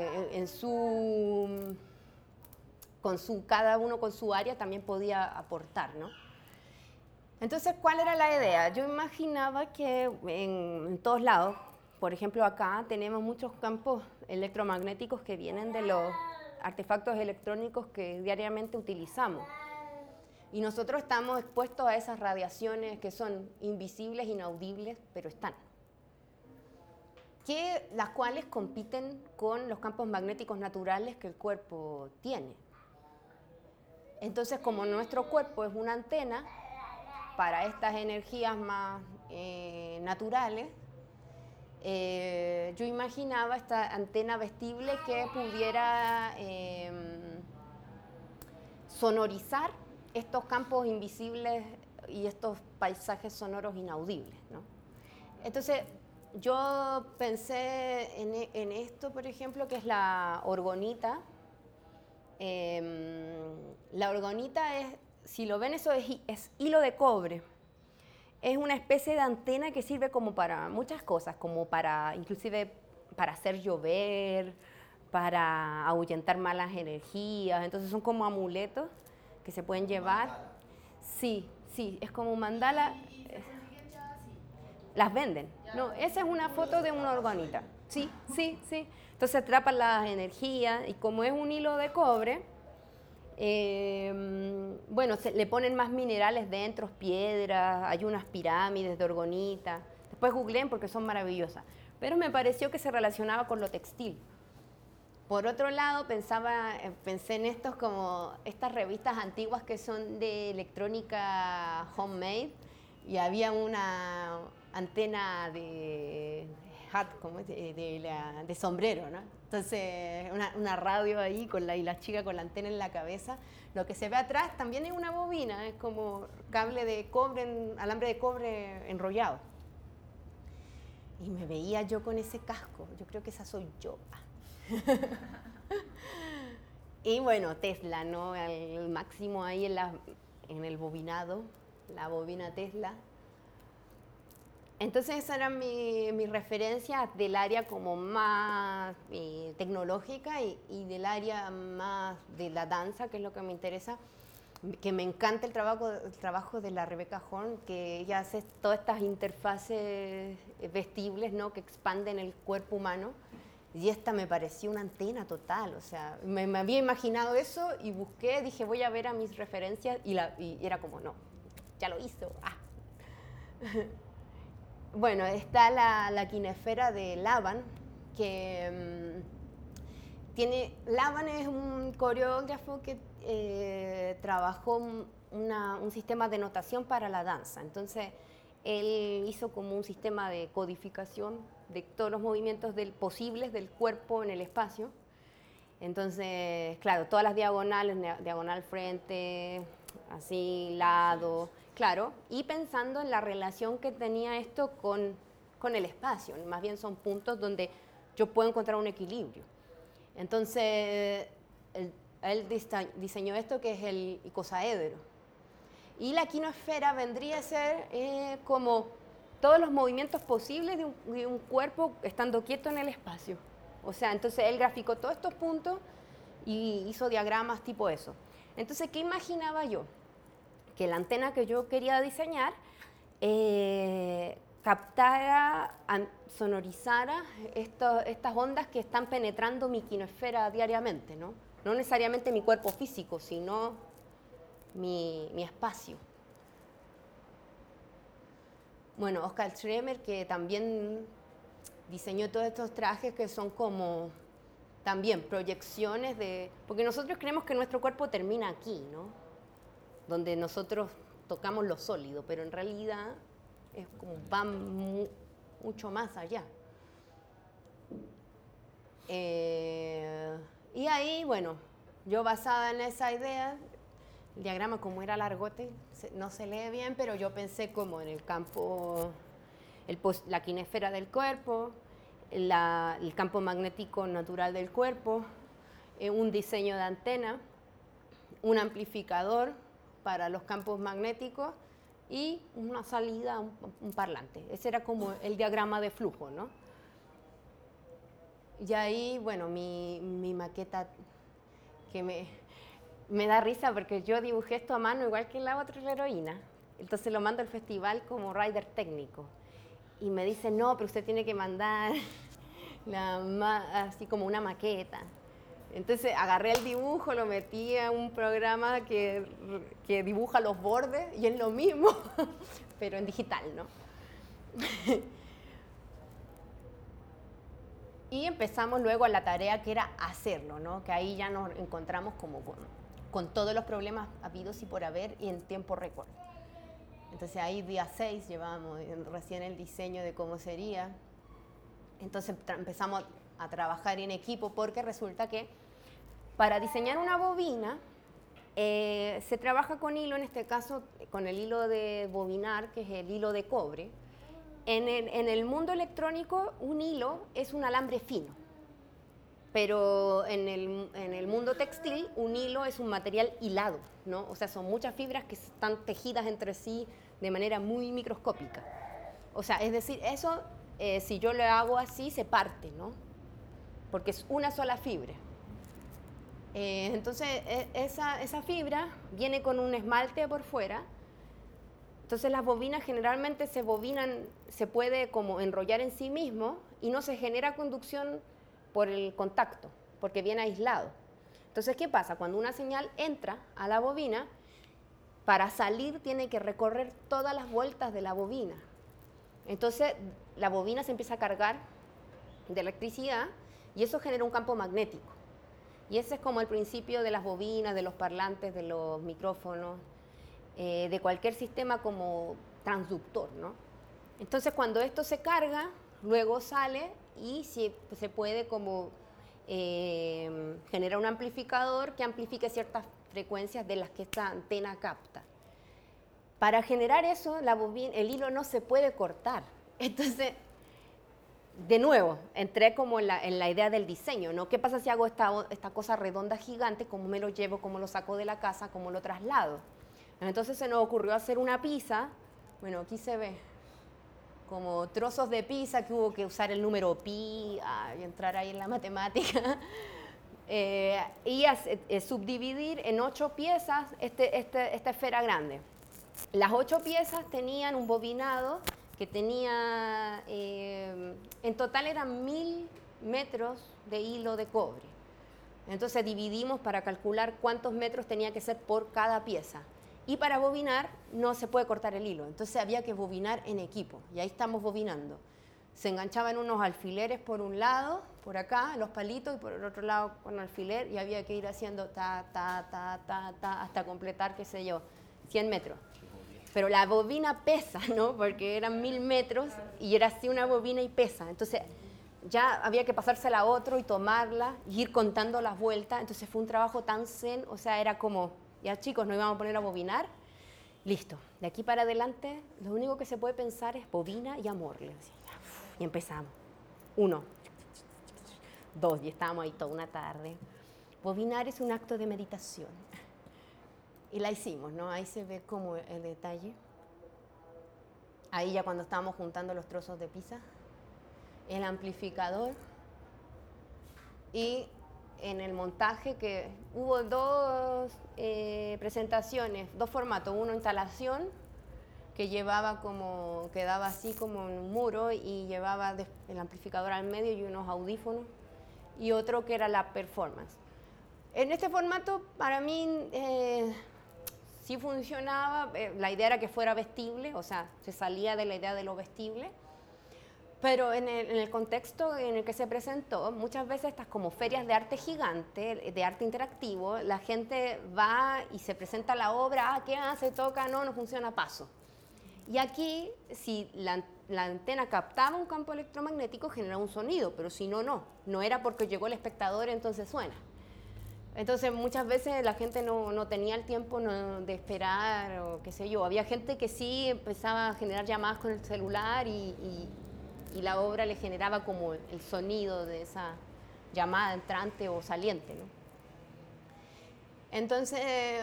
cada uno con su área también podía aportar, ¿no? Entonces, ¿cuál era la idea? Yo imaginaba que en todos lados, por ejemplo acá, tenemos muchos campos electromagnéticos que vienen de los artefactos electrónicos que diariamente utilizamos. Y nosotros estamos expuestos a esas radiaciones que son invisibles, inaudibles, pero están. Las cuales compiten con los campos magnéticos naturales que el cuerpo tiene. Entonces, como nuestro cuerpo es una antena para estas energías más naturales, yo imaginaba esta antena vestible que pudiera sonorizar estos campos invisibles y estos paisajes sonoros inaudibles, ¿no? Entonces, yo pensé en esto, por ejemplo, que es la orgonita. La orgonita es, si lo ven, eso es hilo de cobre. Es una especie de antena que sirve como para muchas cosas, como para, inclusive para hacer llover, para ahuyentar malas energías. Entonces son como amuletos que se pueden llevar. Mandala. Sí, es como un mandala. Las venden. No, esa es una foto de una orgonita. Sí. Entonces atrapan las energías y como es un hilo de cobre, bueno, le ponen más minerales dentro, piedras, hay unas pirámides de orgonita. Después googleen porque son maravillosas. Pero me pareció que se relacionaba con lo textil. Por otro lado, pensé en estos como estas revistas antiguas que son de electrónica homemade, y había una antena hat, como de sombrero, ¿no? Entonces, una radio ahí y la chica con la antena en la cabeza. Lo que se ve atrás también es una bobina, es como cable de cobre, alambre de cobre enrollado. Y me veía yo con ese casco, yo creo que esa soy yo. Y bueno, Tesla, ¿no? El máximo ahí en el bobinado, la bobina Tesla. Entonces esa era mi referencia del área como más tecnológica y del área más de la danza, que es lo que me interesa, que me encanta el trabajo de la Rebecca Horn, que ella hace todas estas interfaces vestibles, ¿no? Que expanden el cuerpo humano. Y esta me pareció una antena total, o sea, me había imaginado eso y busqué, dije voy a ver a mis referencias y era como no, ya lo hizo. Bueno, está la kinesfera de Laban, que Laban es un coreógrafo que trabajó un sistema de notación para la danza. Entonces, él hizo como un sistema de codificación de todos los movimientos posibles del cuerpo en el espacio. Entonces, claro, todas las diagonales, diagonal frente, así, lado, claro, y pensando en la relación que tenía esto con el espacio. Más bien son puntos donde yo puedo encontrar un equilibrio. Entonces, él diseñó esto que es el icosaedro. Y la quinosfera vendría a ser como todos los movimientos posibles de un cuerpo estando quieto en el espacio. O sea, entonces él graficó todos estos puntos y hizo diagramas tipo eso. Entonces, ¿qué imaginaba yo? Que la antena que yo quería diseñar captara, sonorizara estas ondas que están penetrando mi quinosfera diariamente, ¿no? No necesariamente mi cuerpo físico, sino mi espacio. Bueno, Oscar Schremer, que también diseñó todos estos trajes que son como también proyecciones porque nosotros creemos que nuestro cuerpo termina aquí, ¿no? Donde nosotros tocamos lo sólido, pero en realidad es como va mucho más allá. Y ahí, bueno, yo basada en esa idea, el diagrama como era largote, no se lee bien, pero yo pensé como en el campo, la kinesfera del cuerpo, el campo magnético natural del cuerpo, un diseño de antena, un amplificador para los campos magnéticos y una salida, un parlante. Ese era como el diagrama de flujo, ¿no? Y ahí, bueno, mi maqueta que me da risa porque yo dibujé esto a mano igual que la otra heroína. Entonces lo mando al festival como rider técnico. Y me dice, no, pero usted tiene que mandar así como una maqueta. Entonces agarré el dibujo, lo metí a un programa que dibuja los bordes y es lo mismo, pero en digital, ¿no? Y empezamos luego a la tarea que era hacerlo, ¿no? Que ahí ya nos encontramos como con todos los problemas habidos y por haber y en tiempo récord. Entonces ahí día 6 llevábamos recién el diseño de cómo sería. Entonces empezamos a trabajar en equipo porque resulta que para diseñar una bobina se trabaja con hilo, en este caso con el hilo de bobinar, que es el hilo de cobre. En el mundo electrónico un hilo es un alambre fino, pero en el mundo textil un hilo es un material hilado, ¿no? O sea, son muchas fibras que están tejidas entre sí de manera muy microscópica. O sea, es decir, eso si yo lo hago así se parte, ¿no? Porque es una sola fibra. Entonces esa fibra viene con un esmalte por fuera. Entonces las bobinas generalmente se puede como enrollar en sí mismo y no se genera conducción por el contacto, porque viene aislado. Entonces, ¿qué pasa? Cuando una señal entra a la bobina, para salir tiene que recorrer todas las vueltas de la bobina. Entonces la bobina se empieza a cargar de electricidad y eso genera un campo magnético. Y ese es como el principio de las bobinas, de los parlantes, de los micrófonos, de cualquier sistema como transductor, ¿no? Entonces, cuando esto se carga, Luego sale y se puede como generar un amplificador que amplifique ciertas frecuencias de las que esta antena capta. Para generar eso, el hilo no se puede cortar. Entonces, de nuevo, entré como en la idea del diseño, ¿no? ¿Qué pasa si hago esta cosa redonda gigante? ¿Cómo me lo llevo? ¿Cómo lo saco de la casa? ¿Cómo lo traslado? Entonces se nos ocurrió hacer una pizza. Bueno, aquí se ve como trozos de pizza que hubo que usar el número pi y entrar ahí en la matemática. Y subdividir en 8 piezas esta esfera grande. Las 8 piezas tenían un bobinado que tenía, en total eran 1000 metros de hilo de cobre. Entonces dividimos para calcular cuántos metros tenía que ser por cada pieza. Y para bobinar no se puede cortar el hilo, entonces había que bobinar en equipo. Y ahí estamos bobinando. Se enganchaban unos alfileres por un lado, por acá, los palitos, y por el otro lado con un alfiler, y había que ir haciendo hasta completar, qué sé yo, 100 metros. Pero la bobina pesa, ¿no? Porque eran 1000 metros y era así una bobina y pesa. Entonces ya había que pasársela a otro y tomarla y ir contando las vueltas. Entonces fue un trabajo tan zen, o sea, era como, ya chicos, nos íbamos a poner a bobinar. Listo, de aquí para adelante lo único que se puede pensar es bobina y amor. Y empezamos. 1, 2, y estábamos ahí toda una tarde. Bobinar es un acto de meditación. Y la hicimos, ¿no? Ahí se ve como el detalle. Ahí ya cuando estábamos juntando los trozos de pizza, el amplificador y en el montaje que hubo 2 presentaciones, 2 formatos, uno instalación que quedaba así como en un muro y llevaba el amplificador al medio y unos audífonos, y otro que era la performance. En este formato para mí sí funcionaba, la idea era que fuera vestible, o sea, se salía de la idea de lo vestible, pero en el contexto en el que se presentó, muchas veces estas como ferias de arte gigante, de arte interactivo, la gente va y se presenta la obra, ¿qué hace? Toca, no funciona, paso. Y aquí, si la antena captaba un campo electromagnético, generaba un sonido, pero si no, no era porque llegó el espectador, entonces suena. Entonces muchas veces la gente no tenía el tiempo de esperar o qué sé yo. Había gente que sí empezaba a generar llamadas con el celular y la obra le generaba como el sonido de esa llamada entrante o saliente, ¿no? Entonces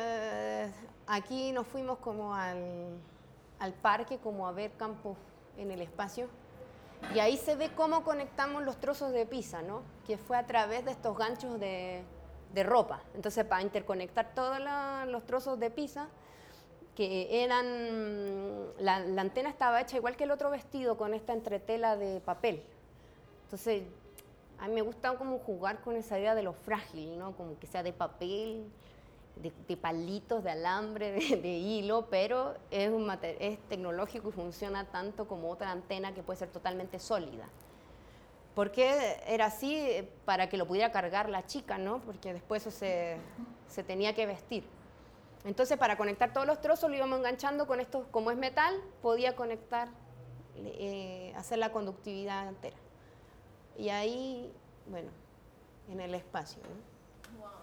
aquí nos fuimos como al parque como a ver campos en el espacio. Y ahí se ve cómo conectamos los trozos de pizza, ¿no? Que fue a través de estos ganchos de ropa. Entonces, para interconectar todos los trozos de pizza, que eran... La antena estaba hecha igual que el otro vestido, con esta entretela de papel. Entonces, a mí me gusta como jugar con esa idea de lo frágil, ¿no? Como que sea de papel, de palitos, de alambre, de hilo, pero es tecnológico y funciona tanto como otra antena que puede ser totalmente sólida. ¿Por qué era así? Para que lo pudiera cargar la chica, ¿no? Porque después eso se tenía que vestir. Entonces, para conectar todos los trozos lo íbamos enganchando con esto, como es metal, podía conectar, hacer la conductividad entera. Y ahí, bueno, en el espacio, ¿no? Wow.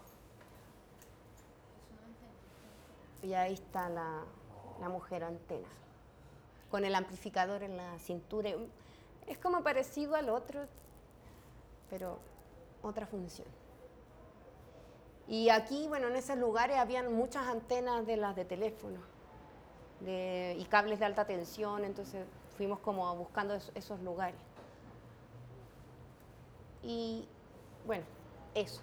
Y ahí está la mujer antena, con el amplificador en la cintura. Es como parecido al otro, pero otra función. Y aquí, bueno, en esos lugares habían muchas antenas de las de teléfono y cables de alta tensión, entonces fuimos como buscando esos lugares. Y bueno, eso.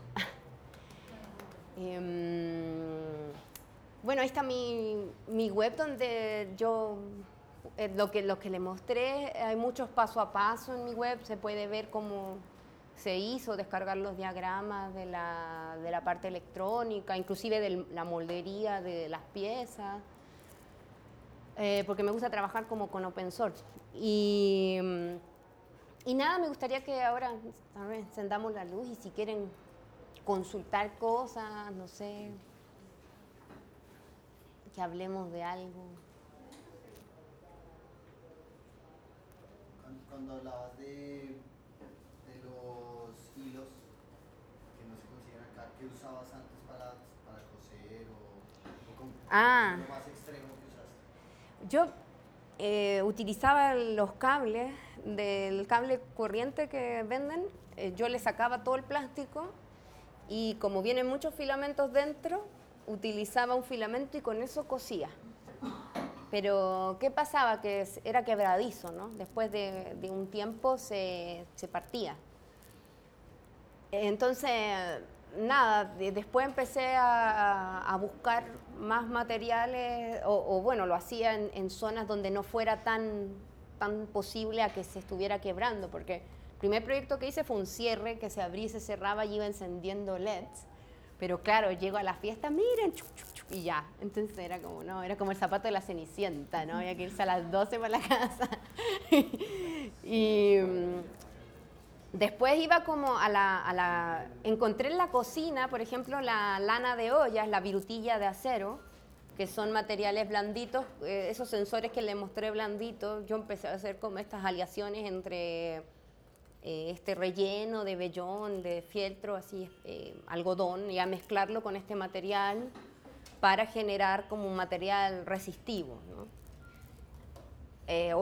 Bueno, ahí está mi web donde yo, lo que le mostré, hay muchos paso a paso en mi web, se puede ver cómo se hizo, descargar los diagramas de la parte electrónica, inclusive de la moldería de las piezas, porque me gusta trabajar como con open source. Y nada, me gustaría que ahora encendamos la luz y si quieren consultar cosas, no sé, que hablemos de algo. cuando hablabas de los hilos que no se consiguen acá, ¿qué usabas antes para coser o lo más extremo que usaste? Yo utilizaba los cables, del cable corriente que venden, yo le sacaba todo el plástico y como vienen muchos filamentos dentro, utilizaba un filamento y con eso cosía. Pero, ¿qué pasaba? Que era quebradizo, ¿no? Después de un tiempo se partía. Entonces, nada, después empecé a buscar más materiales, o bueno, lo hacía en zonas donde no fuera tan posible a que se estuviera quebrando, porque el primer proyecto que hice fue un cierre que se abría y se cerraba y iba encendiendo LEDs. Pero claro, llego a la fiesta, miren, chuc, chuc, chuc, y ya. Entonces era como, no, era como el zapato de la Cenicienta, ¿no? Había que irse a las 12 para la casa. Y después iba como encontré en la cocina, por ejemplo, la lana de ollas, la virutilla de acero, que son materiales blanditos, esos sensores que le mostré blanditos, yo empecé a hacer como estas aleaciones entre este relleno de vellón, de fieltro, así, algodón, y a mezclarlo con este material para generar como un material resistivo, ¿no? O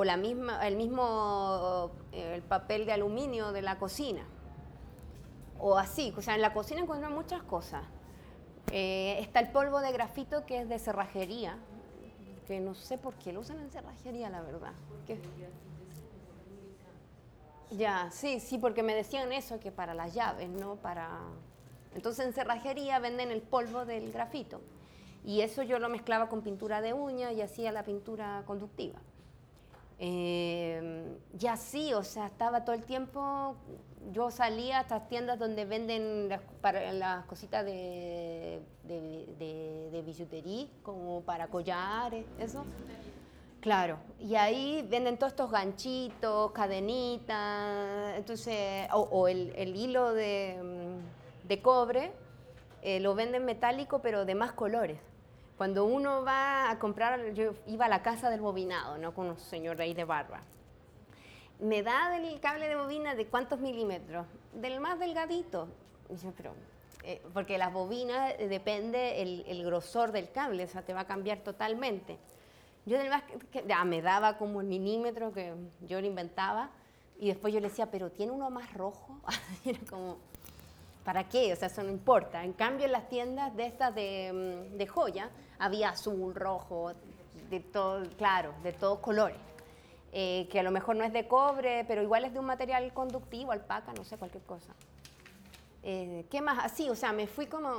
el papel de aluminio de la cocina, o así, o sea, en la cocina encuentro muchas cosas. Está el polvo de grafito que es de cerrajería, que no sé por qué lo usan en cerrajería, la verdad. Ya, sí, porque me decían eso, que para las llaves, ¿no? Entonces en cerrajería venden el polvo del grafito. Y eso yo lo mezclaba con pintura de uña y hacía la pintura conductiva. Y así, o sea, estaba todo el tiempo, yo salía a estas tiendas donde venden las cositas de bisutería, como para collares, eso. Claro, y ahí venden todos estos ganchitos, cadenitas, entonces, o el hilo de cobre, lo venden metálico pero de más colores. Cuando uno va a comprar, yo iba a la casa del bobinado, ¿no? Con un señor ahí de barba. Me da del cable de bobina de cuántos milímetros, del más delgadito. Y yo, pero, porque las bobinas depende el grosor del cable, o sea, te va a cambiar totalmente. Yo del más ya me daba como el milímetro que yo lo inventaba y después yo le decía, pero ¿tiene uno más rojo? Era como, ¿para qué? O sea, eso no importa. En cambio, en las tiendas de estas de joya había azul, rojo, de todo, claro, de todos colores. Que a lo mejor no es de cobre, pero igual es de un material conductivo, alpaca, no sé, cualquier cosa. ¿Qué más? Así, o sea, me fui como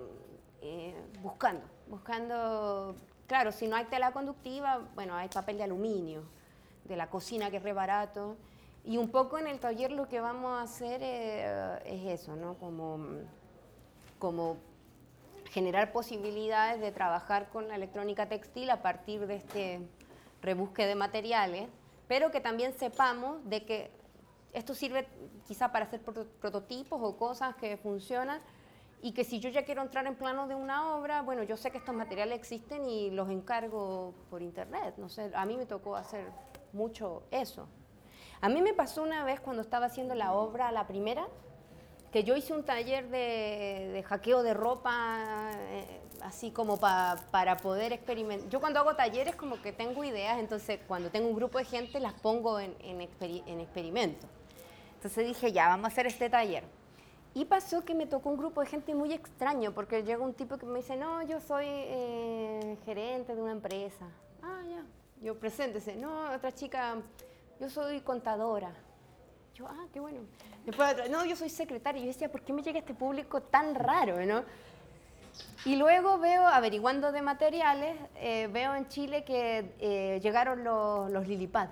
buscando. Claro, si no hay tela conductiva, bueno, hay papel de aluminio, de la cocina, que es re barato. Y un poco en el taller lo que vamos a hacer es eso, ¿no? Como generar posibilidades de trabajar con la electrónica textil a partir de este rebusque de materiales, pero que también sepamos de que esto sirve quizá para hacer prototipos o cosas que funcionan, y que si yo ya quiero entrar en plano de una obra, bueno, yo sé que estos materiales existen y los encargo por internet. No sé, a mí me tocó hacer mucho eso. A mí me pasó una vez cuando estaba haciendo la obra, la primera, que yo hice un taller de hackeo de ropa, así como para poder experimentar. Yo cuando hago talleres como que tengo ideas, entonces cuando tengo un grupo de gente las pongo en experimento. Entonces dije, ya, vamos a hacer este taller. Y pasó que me tocó un grupo de gente muy extraño, porque llega un tipo que me dice, no, yo soy gerente de una empresa. Ah, ya, yo preséntese. No, otra chica, yo soy contadora. Yo, ah, qué bueno. Después otra, no, yo soy secretaria. Yo decía, ¿por qué me llega este público tan raro, no? Y luego veo, averiguando de materiales, veo en Chile que llegaron los Lilipad.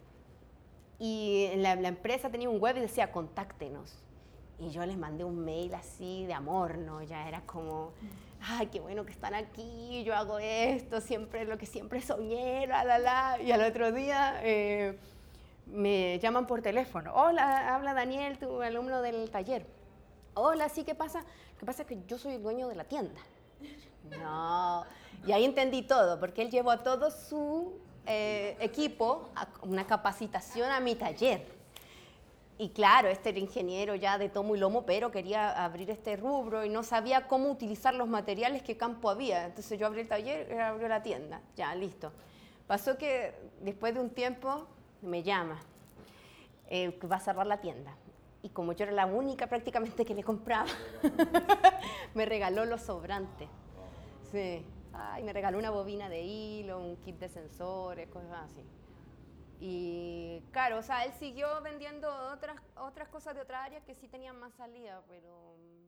Y la empresa tenía un web y decía, contáctenos. Y yo les mandé un mail así de amor, ¿no? Ya era como, ay, qué bueno que están aquí, yo hago esto, siempre lo que siempre soñé, Y al otro día me llaman por teléfono. Hola, habla Daniel, tu alumno del taller. Hola, sí, ¿qué pasa? Lo que pasa es que yo soy el dueño de la tienda. No, y ahí entendí todo, porque él llevó todo su equipo, una capacitación a mi taller. Y claro, este era ingeniero ya de tomo y lomo, pero quería abrir este rubro y no sabía cómo utilizar los materiales que campo había. Entonces yo abrí el taller, él abrió la tienda. Ya, listo. Pasó que después de un tiempo me llama, que va a cerrar la tienda. Y como yo era la única prácticamente que le compraba, me regaló los sobrantes. Sí. Ay, me regaló una bobina de hilo, un kit de sensores, cosas así. Y claro, o sea, él siguió vendiendo otras cosas de otra área que sí tenían más salida, pero